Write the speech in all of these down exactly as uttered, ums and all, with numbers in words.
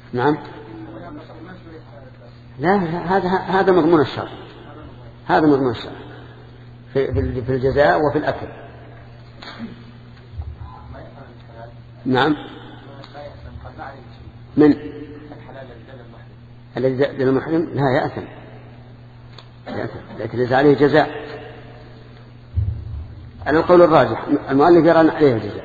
نعم. لا هذا هذا مضمون الشرع، هذا مضمون الشرع في في الجزاء وفي الأكل. نعم. من الذي زاد المحرم لا يأثم، لكن ليس عليه جزاء. على القول الراجح المؤلف يرى عليه الجزاء.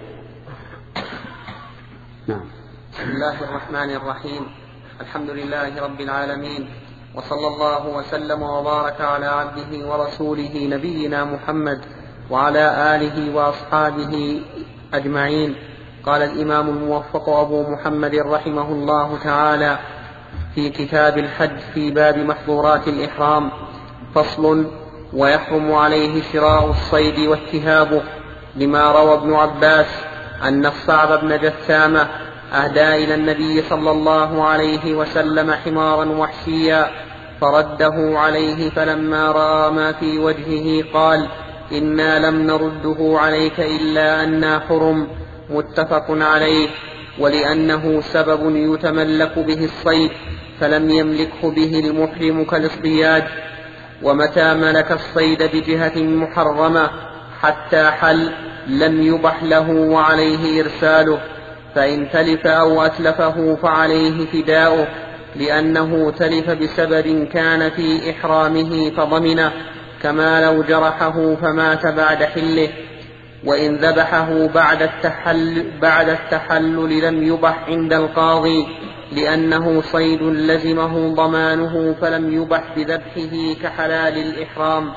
نعم. بسم الله الرحمن الرحيم. الحمد لله رب العالمين، وصلى الله وسلم وبارك على عبده ورسوله نبينا محمد وعلى آله وأصحابه أجمعين. قال الإمام الموفق أبو محمد رحمه الله تعالى في كتاب الحج في باب محظورات الإحرام: فصل: ويحرم عليه شراء الصيد واتهابه، لما روى ابن عباس أن الصعب بن جثامة أهدى إلى النبي صلى الله عليه وسلم حمارا وحشيا فرده عليه، فلما رأى ما في وجهه قال: إنا لم نرده عليك إلا أنا حرم. متفق عليه. ولأنه سبب يتملك به الصيد فلم يملكه به المحرم كالاصطياد. ومتى ملك الصيد بجهة محرمة حتى حل لم يبح له وعليه إرساله، فإن تلف أو أتلفه فعليه فداؤه، لأنه تلف بسبب كان في إحرامه فضمنه، كما لو جرحه فمات بعد حله. وإن ذبحه بعد التحل بعد التحلل لم يبح عند القاضي، لأنه صيد لزمه ضمانه فلم يبح بذبحه كحلال الإحرام.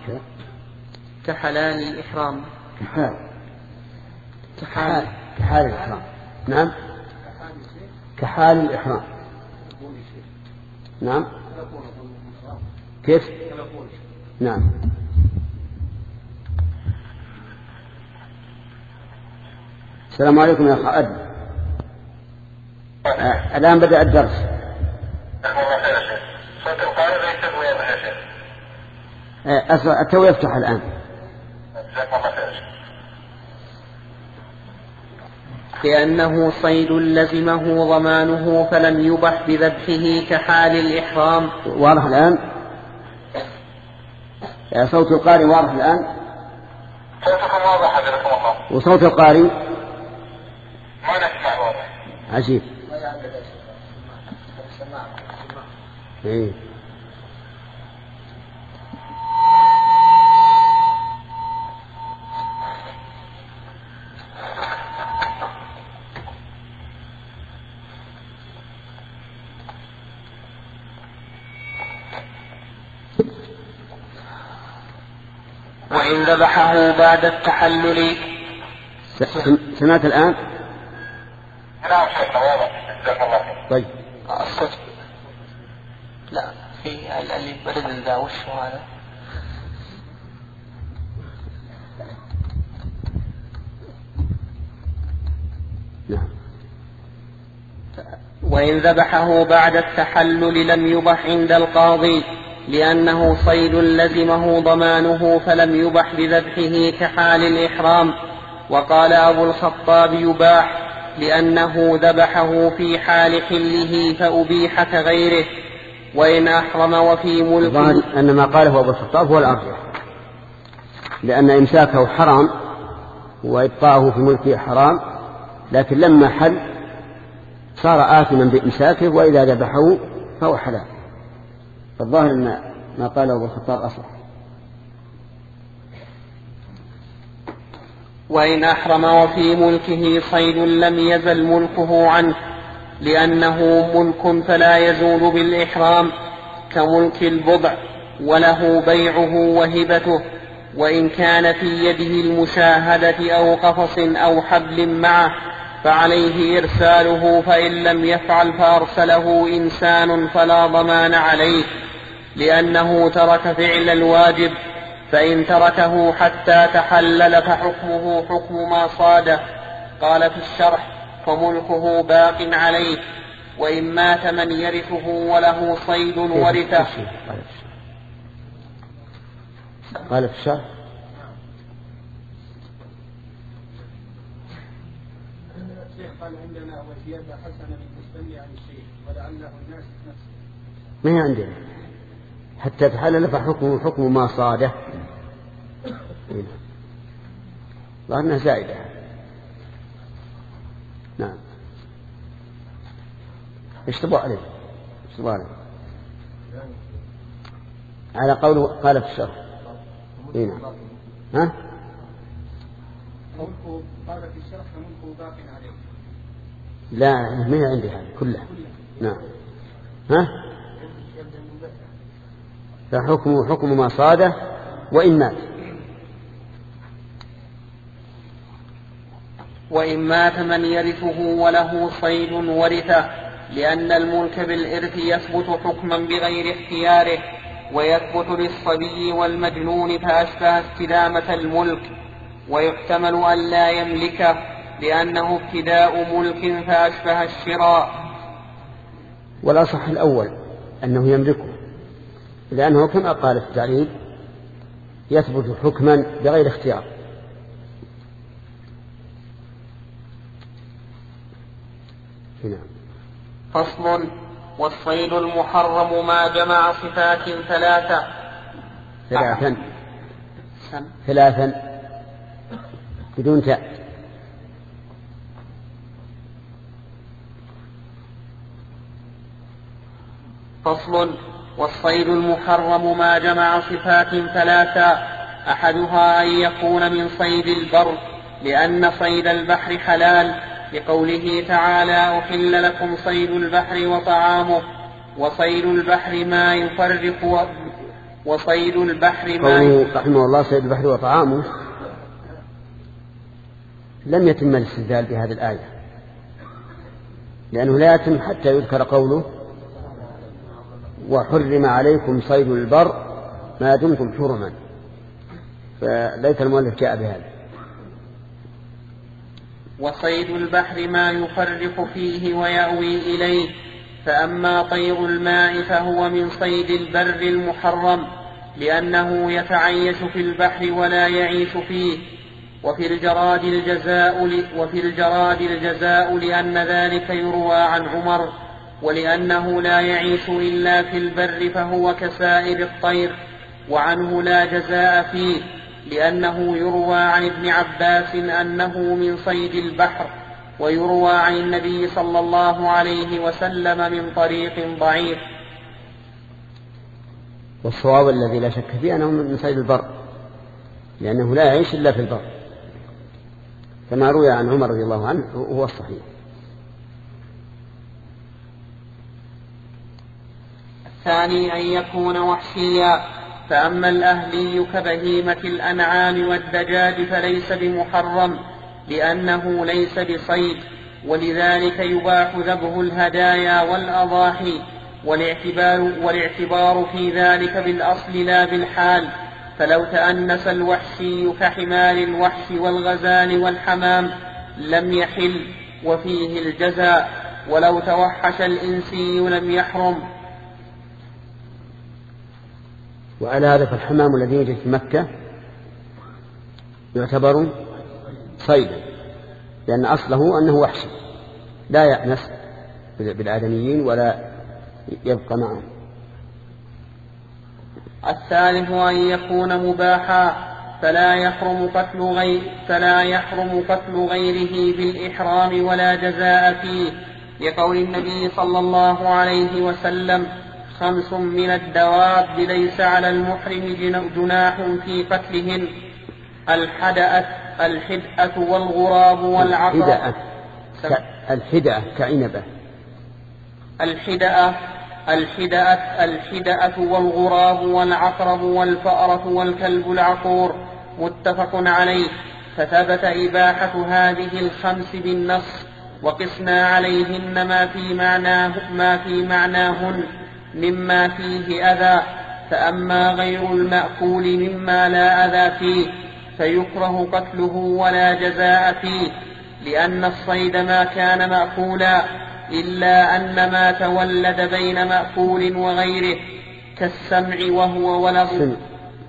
كحلال الإحرام كحال كحال كحال الإحرام. نعم. كحال الإحرام. نعم. كيف؟ نعم. السلام عليكم يا أخ أدم. آه الآن بدأ الدرس. صوت القارئ ليس بواضح يا شيخ. آه التو يفتح الآن. جزاكم الله خير. لأنه صيد لزمه ضمانه فلم يبح بذبحه كحال الإحرام. واضح الآن؟ آه صوت القارئ واضح الآن؟ صوتكم واضح حضركم الله. وصوت القارئ ما نسمع واضح. عجيب. إيه. وإن ذبحه بعد التحلل. سمعت الآن؟ نعم شيخنا واضح. جزاك الله خير. طيب. الصوت لا في اللي برد ذا وش هذا؟ نعم. وإن ذبحه بعد التحلل لم يبح عند القاضي، لأنه صيد لزمه ضمانه فلم يبح بذبحه كحال الإحرام. وقال أبو الخطاب يباح لأنه ذبحه في حال حله فأبيح كغيره. وإن أحرم وفي ملكه. أن ما قاله أبو الخطاب هو الأرجح، لأن إمساكه حرام وإبقاؤه في ملكه حرام، لكن لما حل صار آثما بإمساكه، وإذا ذبحه فهو حلال. فالظاهر أن ما قاله أبو الخطاب أصح. وإن أحرم وفي ملكه صيد لم يزل ملكه عنه، لأنه ملك فلا يزول بالإحرام، كملك البضع، وله بيعه وهبته. وإن كان في يده المشاهدة أو قفص أو حبل معه فعليه إرساله، فإن لم يفعل فأرسله إنسان فلا ضمان عليه، لأنه ترك فعل الواجب. فإن تركه حتى تحلل فحكمه حكم ما صاده. قال في الشرح: فملكه باق عليه. وإن مات من يرثه وله صيد ورثه. قال في الشرح: قال عندنا وزيادة حسنة بالنسبة عن الشيء ولعله الناس نفسه. ما هي عندنا حتى تحلل فحكم حكم ما صاده. ظهرنا زائدة. نعم. ايش تبغى عليه؟ ايش تبغى عليه؟ على قوله قال في الشرح. اي نعم. ها؟ ملكه قال في الشرح فملكه باق عليه. لا ما هي عندي هذه كلها. نعم. ها؟ فحكم حكم ما صاده وإن مات. وإن مات من يرثه وله صيد ورثه، لأن الملك بالإرث يثبت حكما بغير اختياره، ويثبت للصبي والمجنون فأشبه استدامة الملك، ويحتمل أن لا يملكه لأنه ابتداء ملك فأشبه الشراء. والأصح الأول أنه يملكه، لأنه كما قال في التعليل يثبت حكما بغير اختيار. هنا. فصل. والصيد المحرم ما جمع صفات ثلاثة ثلاثا ثلاثا بدون تاء. فصل. والصيد المحرم ما جمع صفات ثلاثة، أحدها أن يكون من صيد البر، لأن صيد البحر حلال، لقوله تعالى أحل لكم صيد البحر وطعامه. وصيد البحر ما يفرق وصيد البحر ما قوله رحمه الله صيد البحر وطعامه لم يتم الاستدلال بهذه الآية، لأنه لا يتم حتى يذكر قوله وحرم عليكم صيد البر ما دمتم حرما، فليس المؤلف جاء بهذا. وصيد البحر ما يفرق فيه ويأوي إليه، فأما طير الماء فهو من صيد البر المحرم، لأنه يتعيش في البحر ولا يعيش فيه. وفي الجراد الجزاء وفي الجراد الجزاء لأن ذلك يروى عن عمر، ولأنه لا يعيش إلا في البر فهو كسائر الطير، وعنه لا جزاء فيه، لأنه يروى عن ابن عباس أنه من صيد البحر، ويروى عن النبي صلى الله عليه وسلم من طريق ضعيف. والصواب الذي لا شك فيه أنه من صيد البر، لأنه لا يعيش إلا في البر، كما روي عن عمر رضي الله عنه هو الصحيح. الثاني أن يكون وحشيا، فأما الأهلي كبهيمة الأنعام والدجاج فليس بمحرم، لأنه ليس بصيد، ولذلك يباح ذبح الهدايا والأضاحي، والاعتبار, والاعتبار في ذلك بالأصل لا بالحال. فلو تأنس الوحشي كحمار الوحش والغزال والحمام لم يحل وفيه الجزاء، ولو توحش الإنسي لم يحرم. وعلى هذا فالحمام الذي يوجد في مكة يعتبر صيدا، لأن أصله أنه وحشي لا يأنس بالآدميين ولا يبقى معهم. الثالث أن يكون مباحا، فلا يحرم قتل غير فلا يحرم قتل غيره بالإحرام ولا جزاء فيه، لقول النبي صلى الله عليه وسلم خمس من الدواب ليس على المحرم جناح في قتلهن: الحدأة الحدأة والغراب والعقرب. الحدأة كعنبة. الحدأة الحدأة الحدأة والغراب والعقرب والفأرة والكلب العقور، متفق عليه. فثبت إباحة هذه الخمس بالنص، وقسنا عليهن ما في معناه ما في معناهن مما فيه أذى، فأما غير المأكول مما لا أذى فيه فيكره قتله ولا جزاء فيه، لأن الصيد ما كان مأكولا، إلا أن ما تولد بين مأكول وغيره كالسمع وهو ولغ.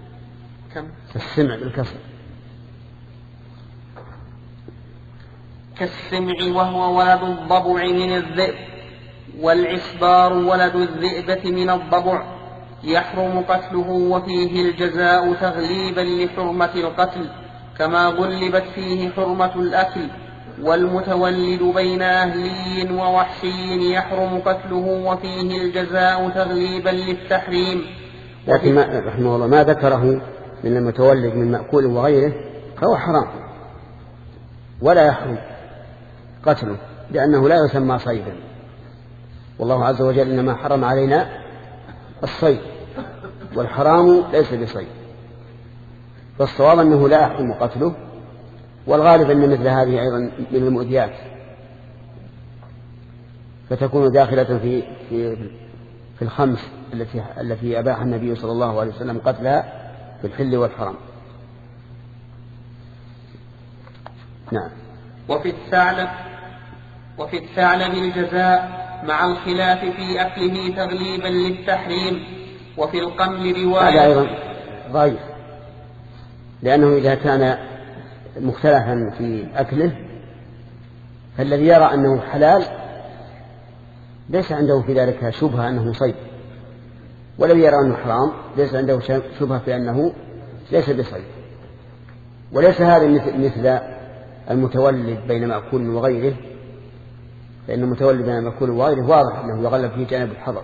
كم؟ السمع بالكسر. كالسمع وهو ولد الضبع من الذئب، والعسبار ولد الذئبة من الضبع، يحرم قتله وفيه الجزاء تغليبا لحرمة القتل كما غلبت فيه حرمة الأكل. والمتولد بين أهلي ووحشي يحرم قتله وفيه الجزاء تغليبا للتحريم. لكن ما رحمه الله ما ذكره من المتولد من مأكول وغيره فهو حرام ولا يحرم قتله لأنه لا يسمى صيدا، والله عز وجل إنما حرم علينا الصيد والحرام ليس بصيد، فالصواب أنه لا يحرم قتله، والغالب أن مثل هذه أيضا من المؤذيات فتكون داخلة في في في الخمس التي التي أباح النبي صلى الله عليه وسلم قتلها في الحل والحرام. نعم. وفي الثعلب وفي الثعلب الجزاء مع الخلاف في أكله تغليبا للتحريم. وفي القمل رواية. هذا أيضا ضعيف، لأنه إذا كان مختلفا في أكله فالذي يرى أنه حلال ليس عنده في ذلك شبهة أنه صيد، والذي يرى أنه حرام ليس عنده شبهة في أنه ليس بصيد. وليس هذا مثل المتولد بين مأكول وغيره، لأن المتولد بين مأكول وغيره واضح أنه يغلب في جانب الحظر.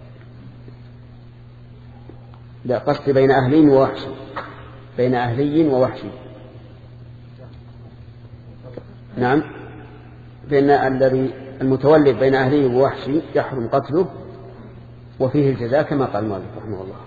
لا قصد بين أهلين ووحشي، بين أهلي ووحشي. نعم، بين الذي المتولد بين أهلي ووحشي يحرم قتله وفيه الجزاء كما قال المؤلف رحمه الله.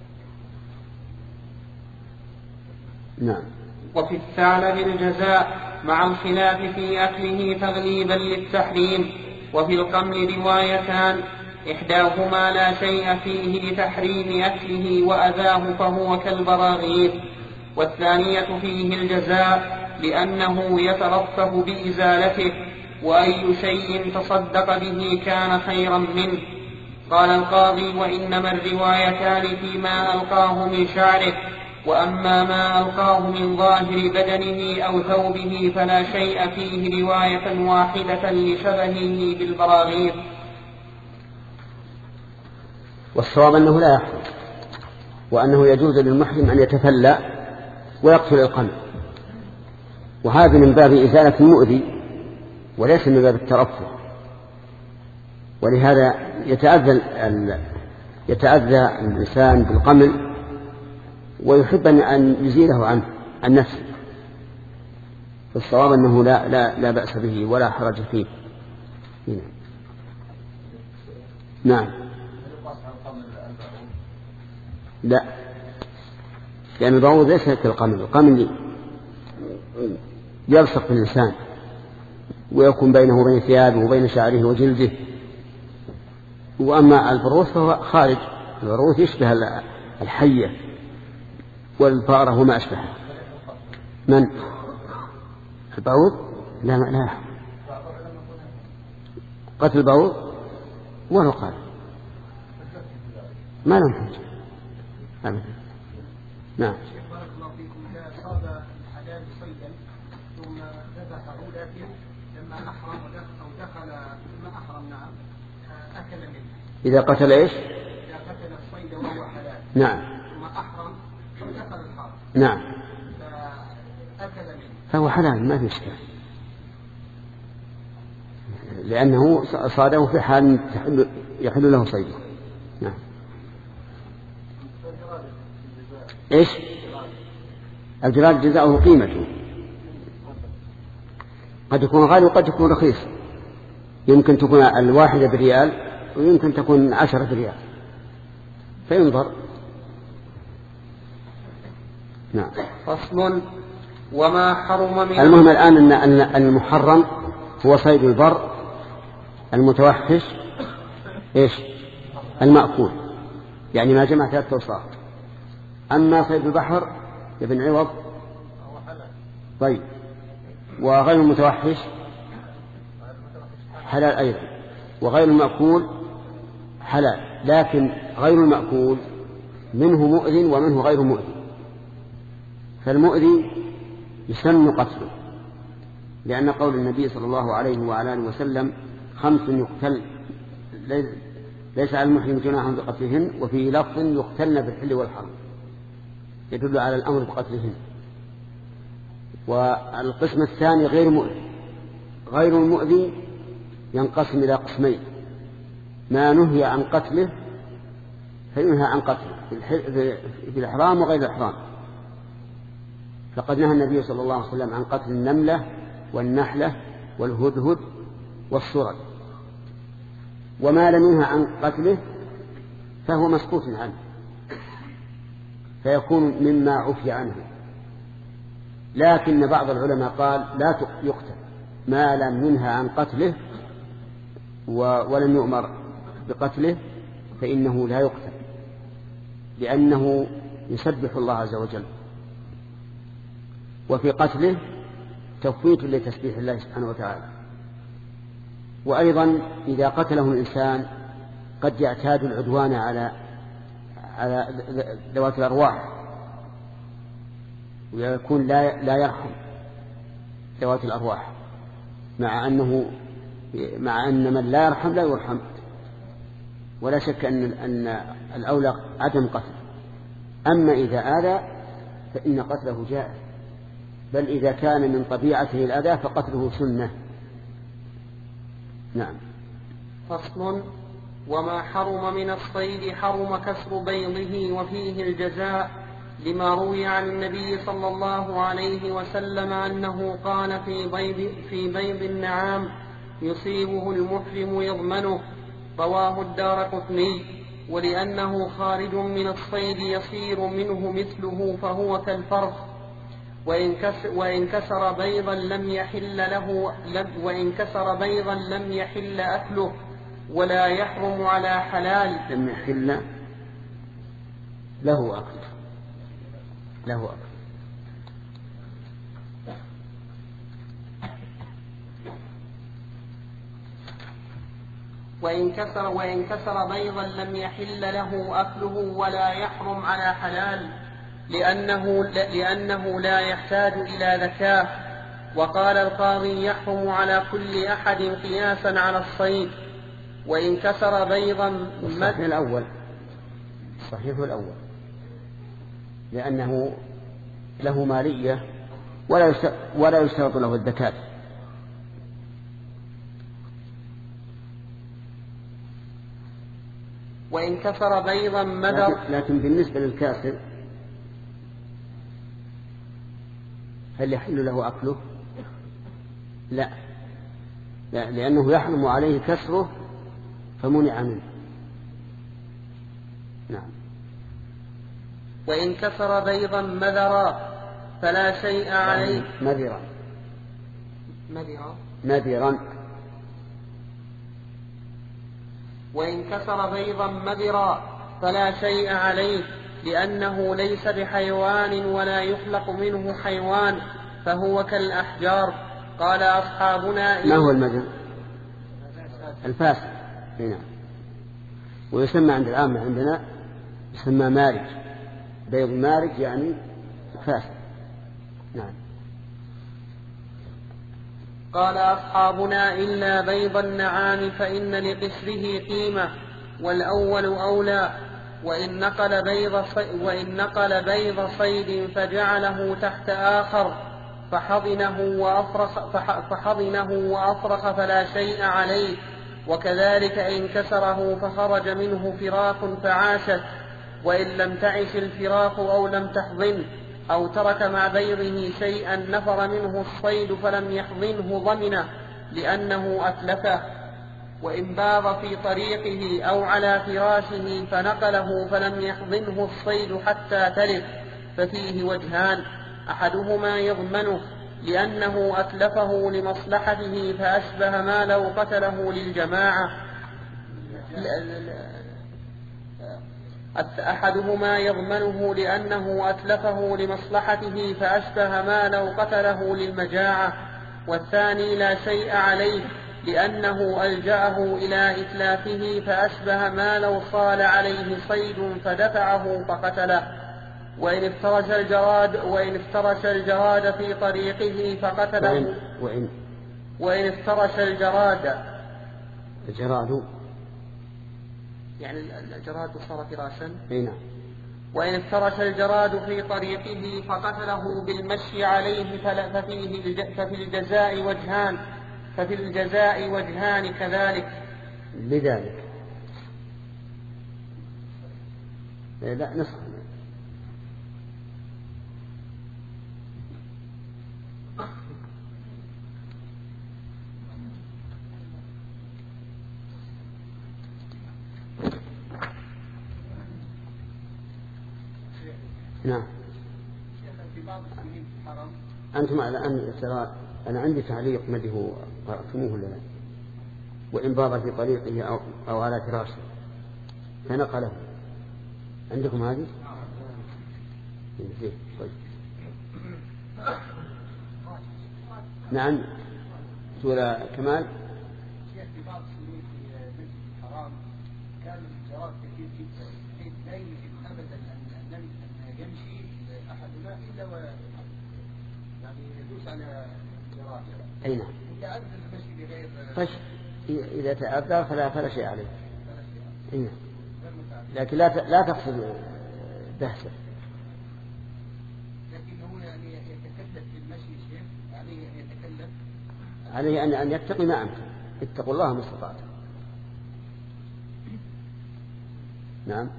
نعم. وفي الثعلب الجزاء مع الخلاف في أكله تغليبا للتحريم. وفي القمل روايتان، إحداهما لا شيء فيه لتحريم أكله وأذاه فهو كالبراغيث، والثانية فيه الجزاء لأنه يترفه بإزالته، وأي شيء تصدق به كان خيرا منه. قال القاضي: وإنما الروايتان فيما ألقاه من شعره، وأما ما ألقاه من ظاهر بدنه أو ثوبه فلا شيء فيه رواية واحدة لشبهه بالبراغيث. والصواب أنه لا يحرم، وأنه يجوز للمحرم أن يتفلى ويقتل القمل، وهذا من باب إزالة المؤذي وليس من باب الترفه. ولهذا يتأذى يتأذى الإنسان بالقمل ويحب أن يزيله عنه عن نفسه، فالصواب أنه لا, لا, لا بأس به ولا حرج فيه. نعم. لا، لأن البعوض ليس كالقمل، القمل يلصق بالإنسان ويكون بينه وبين ثيابه وبين شعره وجلده، وأما البروث فهو خارج. البروث يشبه الحية والفأرة وما أشبهها. من البعوض؟ لا لا، قتل البعوض ولو قال ما لهم حجة أبدا. نعم. بارك الله فيكم. إذا صاد الحلال صيدا ثم ذبحه لكن لما أحرم أو دخل لما أحرم نعم أكل منه. إذا قتل إيش؟ إذا قتل الصيد وهو حلال. نعم. ثم أحرم ودخل الحرم. نعم. فأكل منه. فهو حلال ما في إشكال، لأنه صاده في حال يحل له صيده. نعم. إيش؟ الجراد جزاؤه قيمته، قد يكون غالي وقد يكون رخيص، يمكن تكون الواحدة بريال ويمكن تكون عشرة بريال، فينظر. نعم. فصل. وما حرم من المهم الآن أن المحرم هو صيد البر المتوحش إيش؟ المأكول، يعني ما جمع ثلاثة أوصاف. أما صيد البحر ابن عوض طيب، وغير المتوحش حلال أيضا، وغير المأكول حلال، لكن غير المأكول منه مؤذن ومنه غير مؤذن، فالمؤذي يسن قتله لأن قول النبي صلى الله عليه وعلى آله وسلم خمس يقتل ليس على المحرم جناح بقتلهن، وفي لفظ يقتلن في الحل والحرم، يدل على الأمر بقتلهن. والقسم الثاني غير مؤذي. غير المؤذي ينقسم إلى قسمين: ما نهي عن قتله فينهى عن قتله في الإحرام وغير الإحرام، فقد نهى النبي صلى الله عليه وسلم عن قتل النملة والنحلة والهدهد والصرد. وما لم ينهى عن قتله فهو مسكوت عنه، فيكون مما عفي عنه. لكن بعض العلماء قال لا يقتل ما لم ينهى عن قتله ولم يؤمر بقتله، فإنه لا يقتل، لأنه يسبح الله عز وجل، وفي قتله تفويت لتسبيح الله سبحانه وتعالى. وأيضا إذا قتله الإنسان قد يعتاد العدوان على على ذوات الأرواح، ويكون لا لا يرحم ذوات الأرواح، مع أنه مع أن من لا يرحم لا يرحم، ولا شك أن أن الأولى عدم قتله. أما إذا آذى فإن قتله جائز، بل إذا كان من طبيعته الأذى فقتله سنة. نعم. فصل: وما حرم من الصيد حرم كسر بيضه وفيه الجزاء، لما روي عن النبي صلى الله عليه وسلم أنه قال في بيض, في بيض النعام يصيبه المحرم يضمنه، رواه الدارقطني. ولأنه خارج من الصيد يصير منه مثله فهو كالفرخ، وإن كسر, وإن كسر بيضا لم يحل له لم وإن كسر بيضا لم يحل أكله ولا يحرم على حلال. لم يحل له أكله له أكله وإن كسر, وإن كسر بيضا لم يحل له أكله ولا يحرم على حلال، لأنه, لأنه لا يحتاج إلى ذكاة. وقال القاضي: يحرم على كل أحد قياسا على الصيد. وإن كسر بيضا الصحيح الأول الصحيح الأول لأنه له مالية ولا يشترط له الذكاة. وإن كسر بيضا مدر. لكن, لكن بالنسبة للكاسر هل يحل له أكله؟ لا, لا لأنه يحرم عليه كسره فمنع منه. نعم. وإن كسر بيضا مذرا فلا شيء عليه. مذرا مذرا مذرا وإن كسر بيضا مذرا فلا شيء عليه، لأنه ليس بحيوان ولا يخلق منه حيوان، فهو كالأحجار. قال أصحابنا: ما هو المذر؟ الفاسد. نعم. ويسمى عند العامة عندنا يسمى مارج، بيض مارج يعني فاسد. نعم. قال أصحابنا: إلا بيض النعام فإن لقسره قيمة، والأول أولى. وإن نقل بيض صيد, وإن نقل بيض صيد فجعله تحت آخر فحضنه وأفرخ, فحضنه وأفرخ فلا شيء عليه. وكذلك إن كسره فخرج منه فراخ فعاشت، وإن لم تعش الفراخ أو لم تحضنه أو ترك مع بيضه شيئا نفر منه الصيد فلم يحضنه ضمنه، لأنه أتلفه. وإن باض في طريقه أو على فراشه فنقله فلم يحضنه الصيد حتى تلف، ففيه وجهان: أحدهما يضمنه لأنه أتلفه لمصلحته فأشبه ما لو قتله للجماعة أحدهما يضمنه لأنه أتلفه لمصلحته فأشبه ما لو قتله للمجاعة، والثاني لا شيء عليه لأنه ألجأه إلى إتلافه فأشبه ما لو صال عليه صيد فدفعه فقتله. وإن افترش الجراد وإن افترش الجراد في طريقه فقتله وإن وإن افترش الجراد الجراد يعني الجراد صار فراشا. أي نعم. وإن افترش الجراد في طريقه فقتله بالمشي عليه ففيه ففي الجزاء وجهان ففي الجزاء وجهان كذلك. لذلك لا نسخ. نعم. أنتم على أن ترى أنا عندي تعليق مدي هو قرأتموه ولا لا؟ وإن باض في طريقه أو, أو على فراشه فنقله. عندكم هذه؟ طيب. نعم. سورة كمال. في بعض السنين في مسجد الحرام كان الجراد كثير جدا بحيث لا يمكن أبدا أن يمشي أحدنا إلا و يعني يدوس على الجراد. أي نعم. يتعذر المشي بغير. طيب إذا تعذر فلا فلا شيء عليه. أي نعم. لكن لا لا تقصد بحثه. لكنه يعني يتكلف في المشي شيء عليه أن يتكلف. عليه أن أن يتقي ما أمكن. اتقوا الله ما استطعتم. نعم.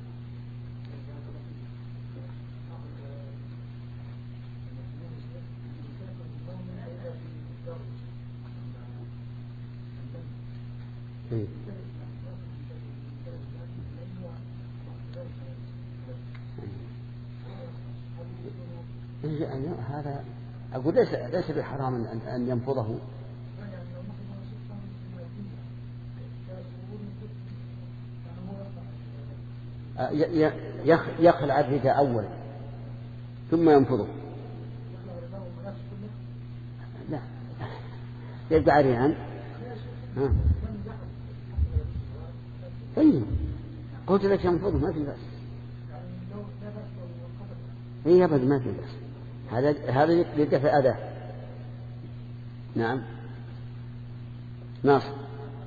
إيه. هذا أقول ليس ليس بحرام أن أن ينفضه. يخلع الرداء أولا ثم ينفضه. لا يبقى عريان. ها. طيب قلت لك ينفضه ما في بأس. هي أبدا ما في بأس. هذا هذا يدفع أذى. نعم. ناصر.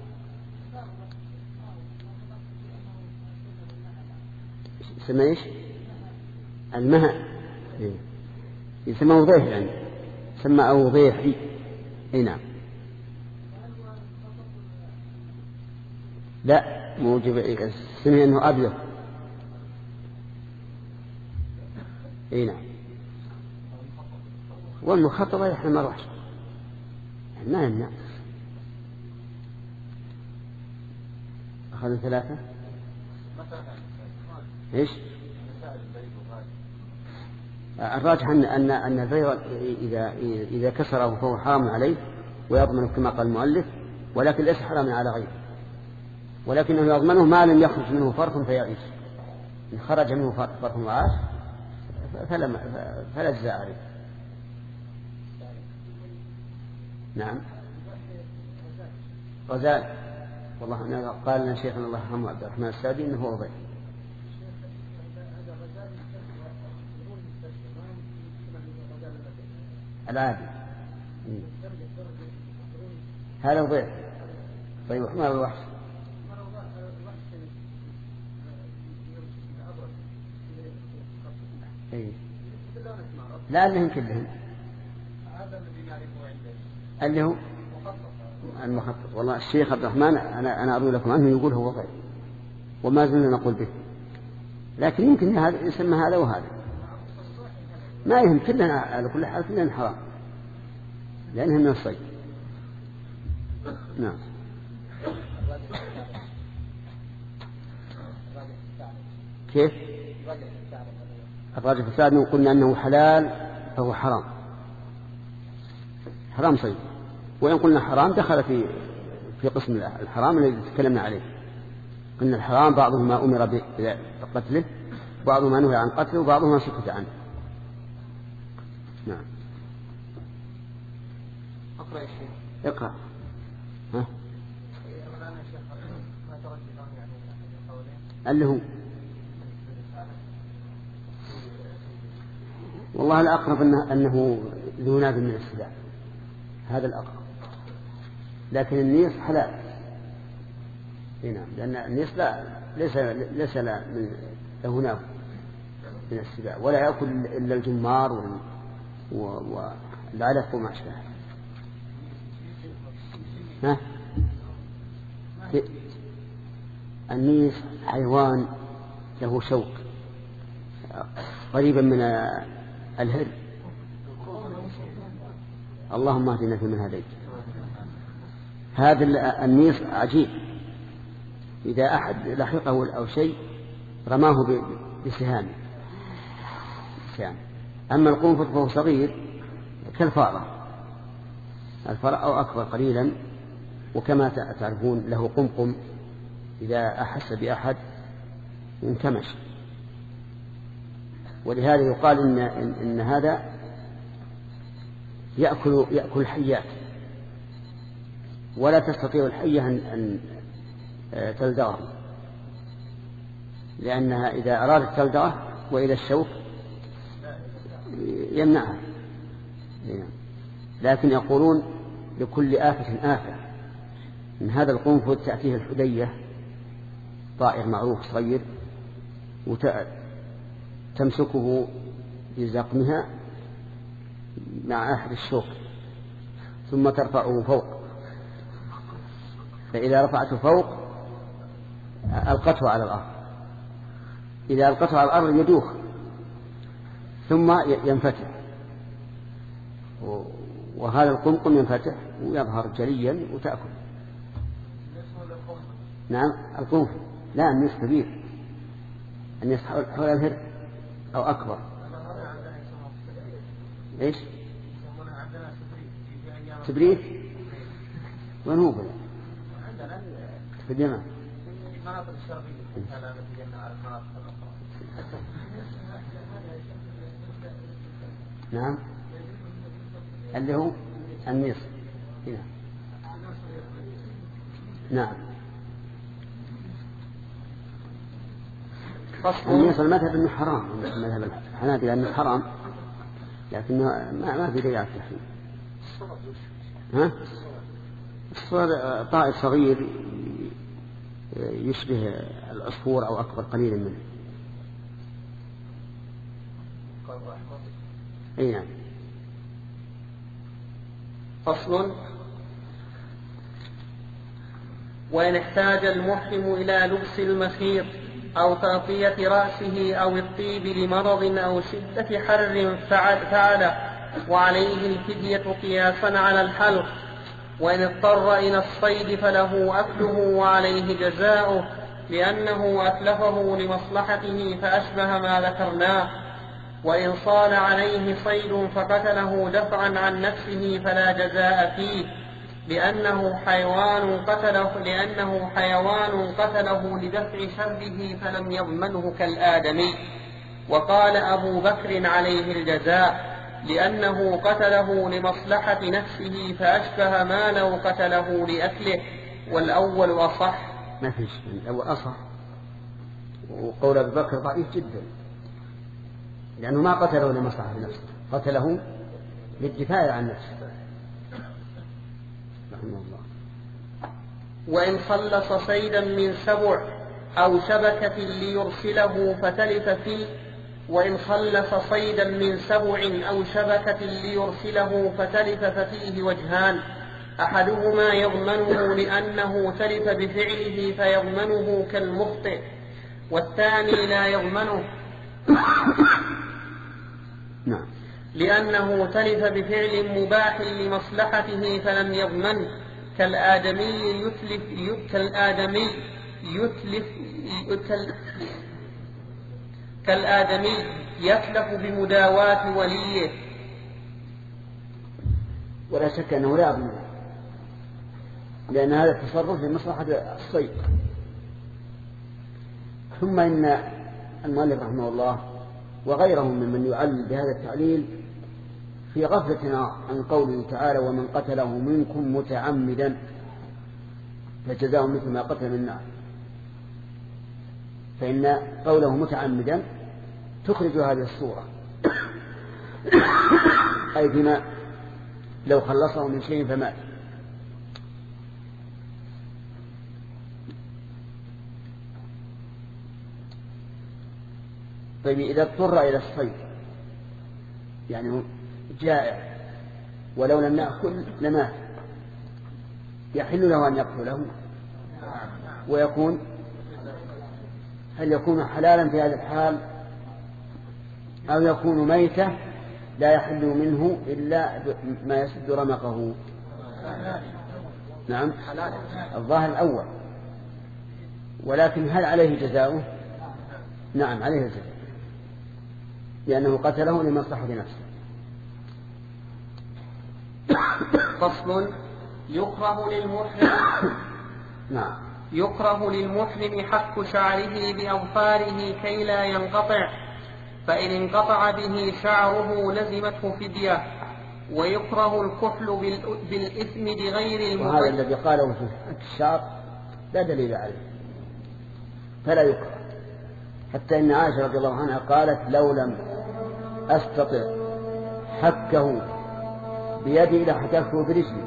يسمى ايش؟ المهى. يسمى وضيح يعني يسمى أوضيحي. اي نعم. لا موجب اسمه انه أبيض. اي نعم. والمخططة يحرم الرأس ما يمنع. أخذنا ثلاثة. إيش؟ الراجح أن أن أن البيض إذا إذا كسره فهو حرام عليه ويضمن كما قال المؤلف، ولكن ليس حراما على غيره، ولكنه يضمنه ما لم يخرج منه فرق فيعيش. إن خرج منه فرق وعاش فلا فلا جزاء عليه. نعم. غزال. والله قال لنا شيخنا الله يرحمه عبد الرحمن السعدي انه هو ضيف. العادي هذا ضيف. طيب حمار الوحش. إيه. لا لهم كلهم. اللي هو المخطط. والله الشيخ عبد الرحمن أنا أنا أروي لكم عنه يقول هو غير، وما زلنا نقول به، لكن يمكن هذا يسمى هذا وهذا ما يهم. كلنا على كل حال كلنا حرام لأنه من الصيد. نعم. كيف؟ الراجح في السعد قلنا أنه حلال فهو حرام، حرام صيد. وإن قلنا حرام دخل في في قسم الحرام الذي تكلمنا عليه. قلنا الحرام بعضهم ما أمر بقتله، بعضهم ما نهي عن قتله، وبعضهم ما سكت عنه. نعم. أقرأ يا شيخ. اقرأ. ها؟ اللي هو والله الأقرب أنه, أنه ذو ناب من السلاح. هذا الأقرب. لكن النيص حلال. نعم، لأن النيص لا ليس ليس له له من السباع، ولا يأكل إلا الجمار والعلف وما أشبه. ها؟ النيص حيوان له شوك قريبا من الهر. اللهم اهدنا فيمن هديت. هذا النيص عجيب، إذا أحد لحقه أو شيء رماه بسهام. أما القنفذ فهو صغير كالفارة، الفارة أو أكبر قليلا، وكما تعرفون له قمقم إذا أحس بأحد انكمش. ولهذا يقال إن, إن, إن هذا يأكل, يأكل الحيات، ولا تستطيع الحية أن تلدغه، لأنها إذا أرادت تلدغه وإلى الشوك يمنعها. لكن يقولون لكل آفة آفة. من هذا القنفذ تأتيه الحدية، طائر معروف صغير، وتمسكه بزقمها مع أحد الشوك ثم ترفعه فوق، فإذا رفعته فوق ألقته على الأرض، إذا ألقته على الأرض يدوخ ثم ينفتح، وهذا القمقم ينفتح ويظهر جليا وتأكل. نعم القنفذ، لا النيص كبير، النيص حول الهر أو أكبر. إيش؟ تبريد؟ وين هو بلا؟ في الجمع. المناطق الشرقية على المناطق الأخرى. نعم اللي هو النيص هنا. نعم النيص المذهب أنه حرام، المذهب الحنابلة أنه حرام، لكنه ما ما في دليل على التحريم. ها؟ الصور طائر صغير يشبه العصفور أو أكبر قليلا منه. أي نعم. فصل: وإن احتاج المحرم إلى لبس المخيط أو تغطية رأسه أو الطيب لمرض أو شدة حر فعله، وعليه الفدية قياسا على الحلق. وإن اضطر إلى الصيد فله أكله وعليه جزاؤه، لأنه أتلفه لمصلحته فأشبه ما ذكرناه. وإن صال عليه صيد فقتله دفعا عن نفسه فلا جزاء فيه، لأنه حيوان قتله, لأنه حيوان قتله لدفع شره فلم يضمنه كالآدمي. وقال أبو بكر عليه الجزاء، لأنه قتله لمصلحة نفسه فأشبه ما لو قتله لأكله، والأول أصح. ما فيش، الأول أصح، وقول أبو بكر ضعيف جدا، لأنه ما قتله لمصلحة نفسه، قتله للدفاع عن نفسه رحمه الله. وإن خلص صيدا من سبع أو شبكة ليرسله فتلف فيه وإن خلص صيدا من سبع أو شبكة ليرسله فتلف ففيه وجهان: أحدهما يضمنه لأنه تلف بفعله فيضمنه كالمخطئ، والثاني لا يضمنه نعم. لأنه تلف بفعل مباح لمصلحته فلم يضمنه، كالآدمي يتلف كالآدمي يتلف يتل كالآدمي يتلف بمداواة وليه. ولا شك أنه لا يضمن، لأن هذا التصرف لمصلحة الصيد. ثم إن المؤلف رحمه الله وغيرهم ممن يعلل بهذا التعليل في غفلة عن قوله تعالى: ومن قتله منكم متعمدا فجزاء مثل ما قتل من النار. فإن قوله متعمدا تخرج هذه الصورة، أي بما لو خلصه من شيء فمات. طيب إذا اضطر إلى الصيد يعني جائع ولو لم يأكل لمات، يحل له أن يقتله ويكون هل يكون حلالا في هذا الحال أو يكون ميتة لا يحل منه إلا ما يسد رمقه؟ نعم الظاهر الأول، ولكن هل عليه جزاؤه؟ نعم عليه جزاؤه لأنه قتله لمصلحة نفسه. فصل. يكره للمحرم نعم يكره للمحرم حك شعره بأظفاره كي لا ينقطع، فإن انقطع به شعره لزمته فدية. ويكره الكحل بالإثم بغير المطيب. وهذا الذي قاله في الشعر لا دليل عليه فلا يكره، حتى إن عائشة رضي الله عنها قالت لو لم أستطع حكه بيدي لحككه برجلي.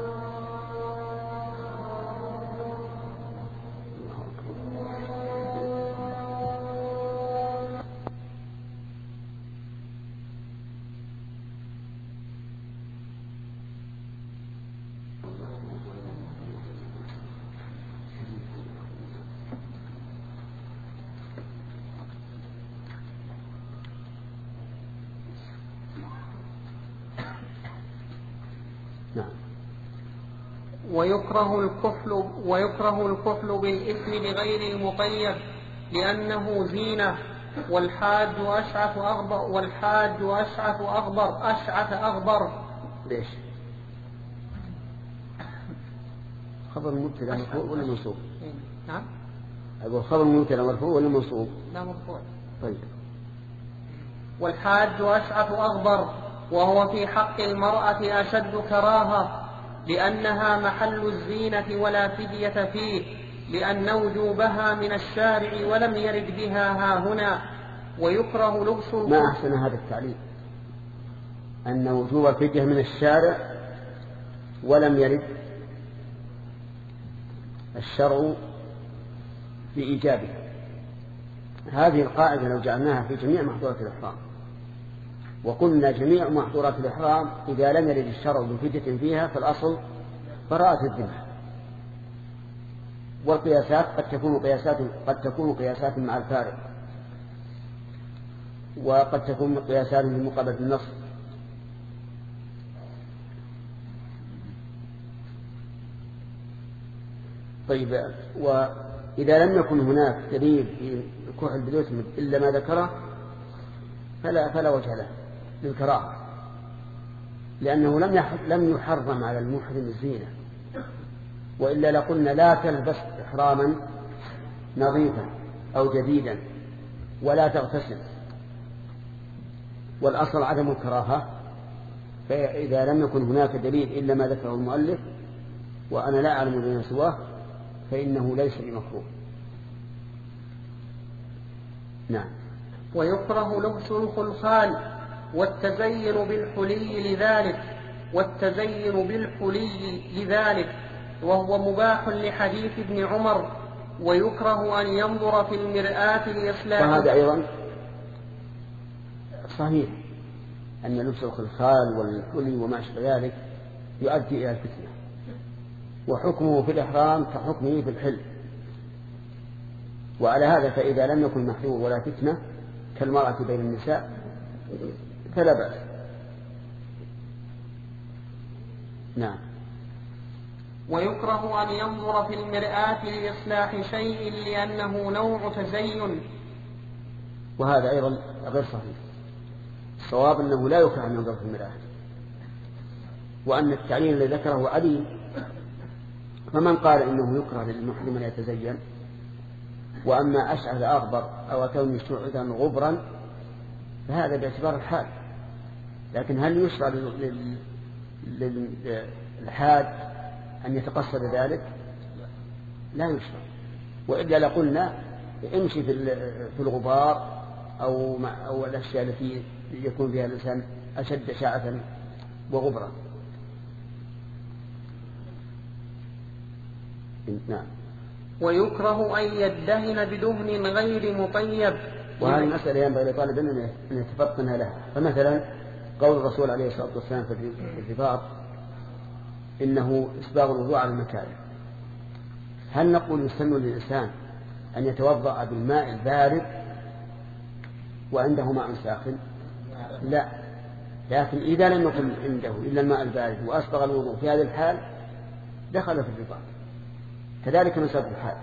ويكره الكحل ويكره الكحل بالإثم بغير المطيب لأنه زينة. والحاج أشعث أغبر والحاج أشعث أغبر أشعث أغبر. ليش؟ خبر المبتدأ مرفوع ولا منصوب؟ نعم. أقول خبر المبتدأ مرفوع ولا منصوب؟ لا مرفوع. طيب. والحاج أشعث أغبر وهو في حق المرأة أشد كراهة لأنها محل الزينة ولا فدية فيه، لأن وجوبها من الشارع ولم يرد بها ها هنا. ويكره لبس ما أحسن هذا التعليل أن وجوب الفدية من الشارع ولم يرد الشرع في إيجابها. هذه القاعدة لو جعلناها في جميع محظورات الإحرام وقلنا جميع محظورات الإحرام إذا لم يرد الشرع بفدية فيها فالأصل براءة الذمة. والقياسات قد تكون قياسات قد تكون قياسات مع الفارق، وقد تكون قياسات في مقابلة النص. طيب، وإذا لم يكن هناك دليل في الكحل بالإثم إلا ما ذكره فلا فلا وجه له للكراهة، لأنه لم لم يحرم على المحرم الزينة، وإلا لقلنا لا تلبس إحراما نظيفا أو جديدا ولا تغتسل، والأصل عدم الكراهة. فإذا لم يكن هناك دليل إلا ما ذكره المؤلف وأنا لا أعلم بما سواه فإنه ليس بمكروه. نعم. ويكره لبس الخلخال والتزين بالحلي لذلك والتزين بالحلي لذلك وهو مباح لحديث ابن عمر. ويكره أن ينظر في المرآة لإصلاح. وهذا أيضا صحيح أن لبس الخلخال والحلي وما أشبه ذلك يؤدي إلى الفتنة، وحكمه في الإحرام كحكمه في الحل. وعلى هذا فإذا لم يكن محذور ولا فتنة كالمرأة بين النساء فلا بأس. نعم. ويكره أن ينظر في المرآة لإصلاح شيء لأنه نوع تزين. وهذا أيضا غير صحيح. الصواب أنه لا يكره أن ينظر في المرآة، وأن التعليل الذي ذكره علي. فمن قال إنه يكره للمحرم أن يتزين، وأما أشعث أغبر أو كون شعثا غبرا فهذا باعتبار الحال. لكن هل يشرع للحاج أن يتقصد ذلك؟ لا يشرع. وإلا لقلنا امشي في الغبار أو, أو الأشياء التي يكون فيها الإنسان أشد شعثا وغبرا. نعم. ويكره أن يدهن بدهن غير مطيب. وهذه المسألة ينبغي لطالب أن يتفطن لها. فمثلا قول الرسول عليه الصلاة والسلام في الرباط إنه إسباغ الوضوء على المكاره، هل نقول يسن للإنسان أن يتوضأ بالماء البارد وعنده ماء ساخن؟ لا، لكن إذا لم يكن عنده إلا الماء البارد وأسبغ الوضوء في هذه الحال دخل في الرباط. كذلك مسألة الحاج،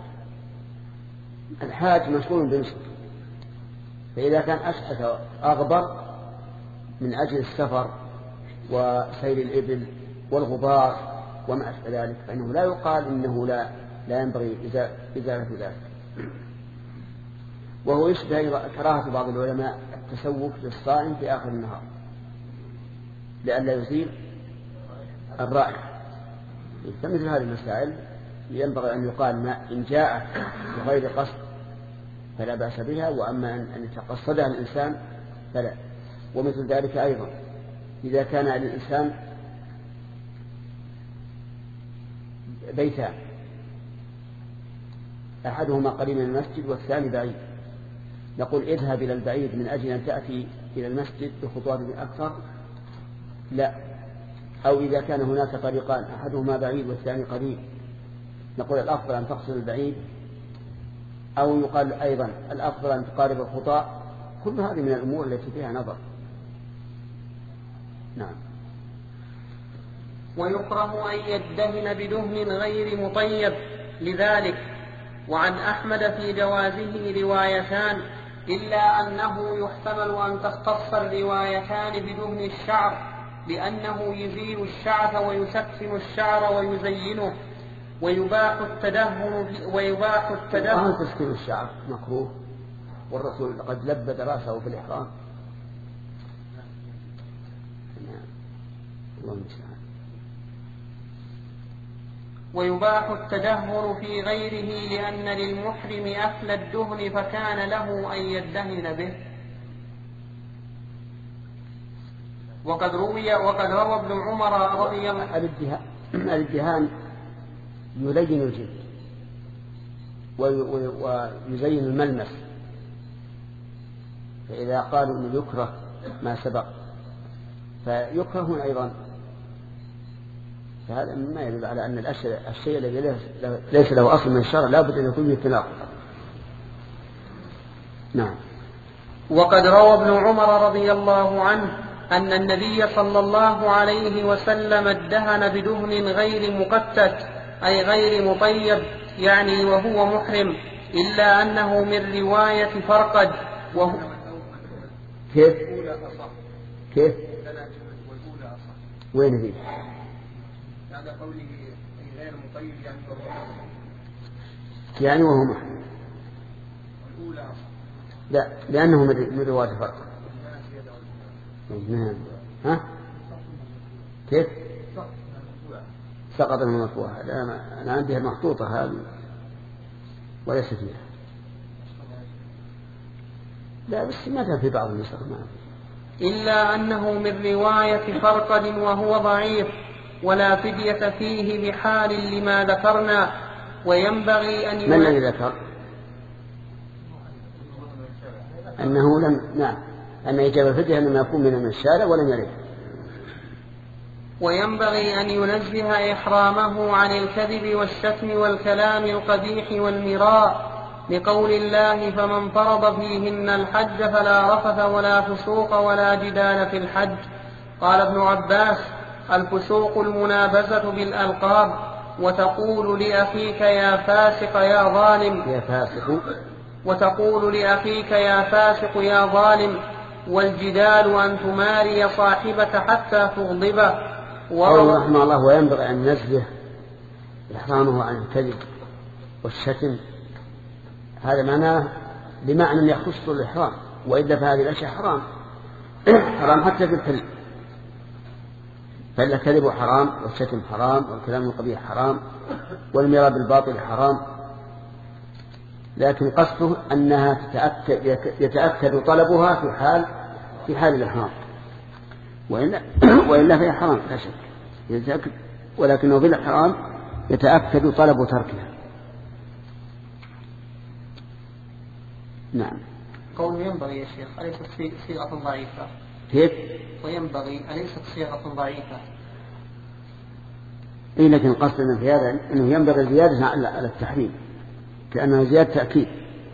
الحاج مشغول بنفسه، فإذا كان أشعث أغبر من أجل السفر وسير الإبل والغبار وما أشبه ذلك فإنه لا يقال إنه لا لا ينبغي إزالة ذلك. وهو يشبه كراهة بعض العلماء التسوق للصائم في آخر النهار لئلا يزيل الرائحة. فمثل هذه المسائل ينبغي أن يقال ما إن جاءت بغير قصد فلا بأس بها، وأما أن يتقصدها الإنسان فلا. ومثل ذلك أيضا إذا كان الإنسان بيتان أحدهما قريب من المسجد والثاني بعيد، نقول اذهب إلى البعيد من أجل أن تأتي إلى المسجد بخطوات أكثر؟ لا. أو إذا كان هناك طريقان أحدهما بعيد والثاني قريب، نقول الأفضل أن تقصد البعيد، أو يقال أيضا الأفضل أن تقارب الخطى. كل هذه من الأمور التي فيها نظر. نعم. ويكره أن يدهن بدهن غير مطيب لذلك. وعن أحمد في جوازه روايتان، إلا أنه يحتمل أن تختص الروايتان بدهن الشعر لأنه يزيل الشعث ويسكن الشعر ويزينه. ويباح التدهن ويباح التدهن وهل تسكين الشعر مكروه؟ والرسول قد لبد رأسه في الإحرام. الله المستعان. ويباح التدهن في غيره لأن للمحرم أكل الدهن فكان له أن يدهن به. وقد روي وقد روى ابن عمر رضي الله عنه الادهان يلين الجلد ويزين الملمس، فإذا قالوا أنه يكره ما سبق فيكرهون أيضا، فهذا مما يدل على أن الشيء الذي ليس له أصل من الشرع لا بد أن يكون فيه تناقض. نعم. وقد روى ابن عمر رضي الله عنه أن النبي صلى الله عليه وسلم ادهن بدهن غير مقتت أي غير مطيب، يعني وهو محرم، إلا أنه من رواية فرقد. وهو كيف؟ كيف؟ وين ذي؟ هذا قوله غير مطيب يعني وهو يعني وهو محرم. والأولى لا، لأنه من رواية فرقد. نعم. ها؟ كيف؟ سقط من المرفوعة. أنا عندي المخطوطة هذه وليس فيها. لا بس ما في بعض النسخ معه. إلا أنه من رواية فرقد وهو ضعيف ولا فدية فيه بحال لما ذكرنا. وينبغي أن من الذي ذكر؟ أنه لم نعم أن إجابة الفدية أنه يكون من الشارع ولم يرد. وينبغي أن ينزه إحرامه عن الكذب والشتم والكلام القبيح والمراء، لقول الله فمن فرض فيهن الحج فلا رفث ولا فسوق ولا جدال في الحج. قال ابن عباس الفسوق المنابزة بالألقاب، وتقول لأخيك يا فاسق يا ظالم يا فاسق وتقول لأخيك يا فاسق يا ظالم. والجدال أن تماري صاحبة حتى تغضبه. قوله رحمه الله وينبغي أن ينزه إحرامه عن الكذب والشتم، هذا معناه بمعنى يخص الإحرام، وإلا فهذه الأشياء حرام حرام حتى في الكذب، فالكذب حرام والشتم حرام والكلام القبيح حرام والمراء بالباطل حرام، لكن قصده أنها تتأكد يتأكد طلبها في حال في حال الإحرام، وإلا وإلا فهي حرام لا شك، ولكنه في الإحرام يتأكد طلب تركها. نعم. قول ينبغي يا شيخ أليست صيغة ضعيفة؟ كيف؟ وينبغي أليست صيغة ضعيفة؟ إيه لكن قصدنا في هذا أنه ينبغي زيادة على التحريم لأنه زيادة تأكيد.